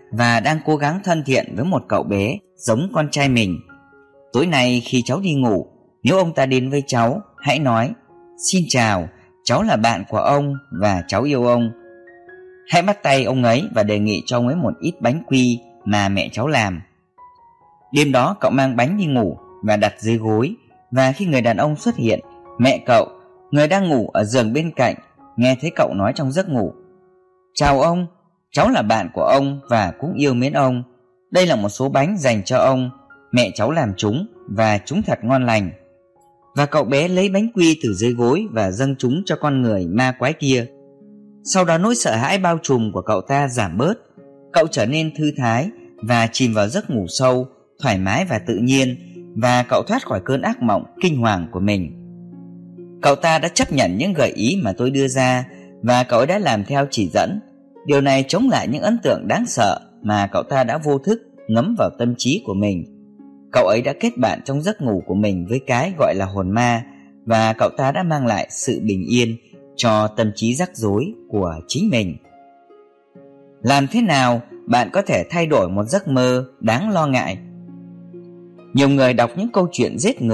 A: và đang cố gắng thân thiện với một cậu bé giống con trai mình. Tối nay khi cháu đi ngủ, nếu ông ta đến với cháu, hãy nói: "Xin chào, cháu là bạn của ông và cháu yêu ông." Hãy bắt tay ông ấy và đề nghị cho ông ấy một ít bánh quy mà mẹ cháu làm. Đêm đó cậu mang bánh đi ngủ và đặt dưới gối, và khi người đàn ông xuất hiện, mẹ cậu, người đang ngủ ở giường bên cạnh, nghe thấy cậu nói trong giấc ngủ: "Chào ông, cháu là bạn của ông và cũng yêu mến ông. Đây là một số bánh dành cho ông, mẹ cháu làm chúng và chúng thật ngon lành." Và cậu bé lấy bánh quy từ dưới gối và dâng chúng cho con người ma quái kia. Sau đó nỗi sợ hãi bao trùm của cậu ta giảm bớt, cậu trở nên thư thái và chìm vào giấc ngủ sâu, thoải mái và tự nhiên, và cậu thoát khỏi cơn ác mộng kinh hoàng của mình. Cậu ta đã chấp nhận những gợi ý mà tôi đưa ra, và cậu ấy đã làm theo chỉ dẫn. Điều này chống lại những ấn tượng đáng sợ mà cậu ta đã vô thức ngấm vào tâm trí của mình. Cậu ấy đã kết bạn trong giấc ngủ của mình với cái gọi là hồn ma, và cậu ta đã mang lại sự bình yên cho tâm trí rắc rối của chính mình. Làm thế nào bạn có thể thay đổi một giấc mơ đáng lo ngại? Nhiều người đọc những câu chuyện giết người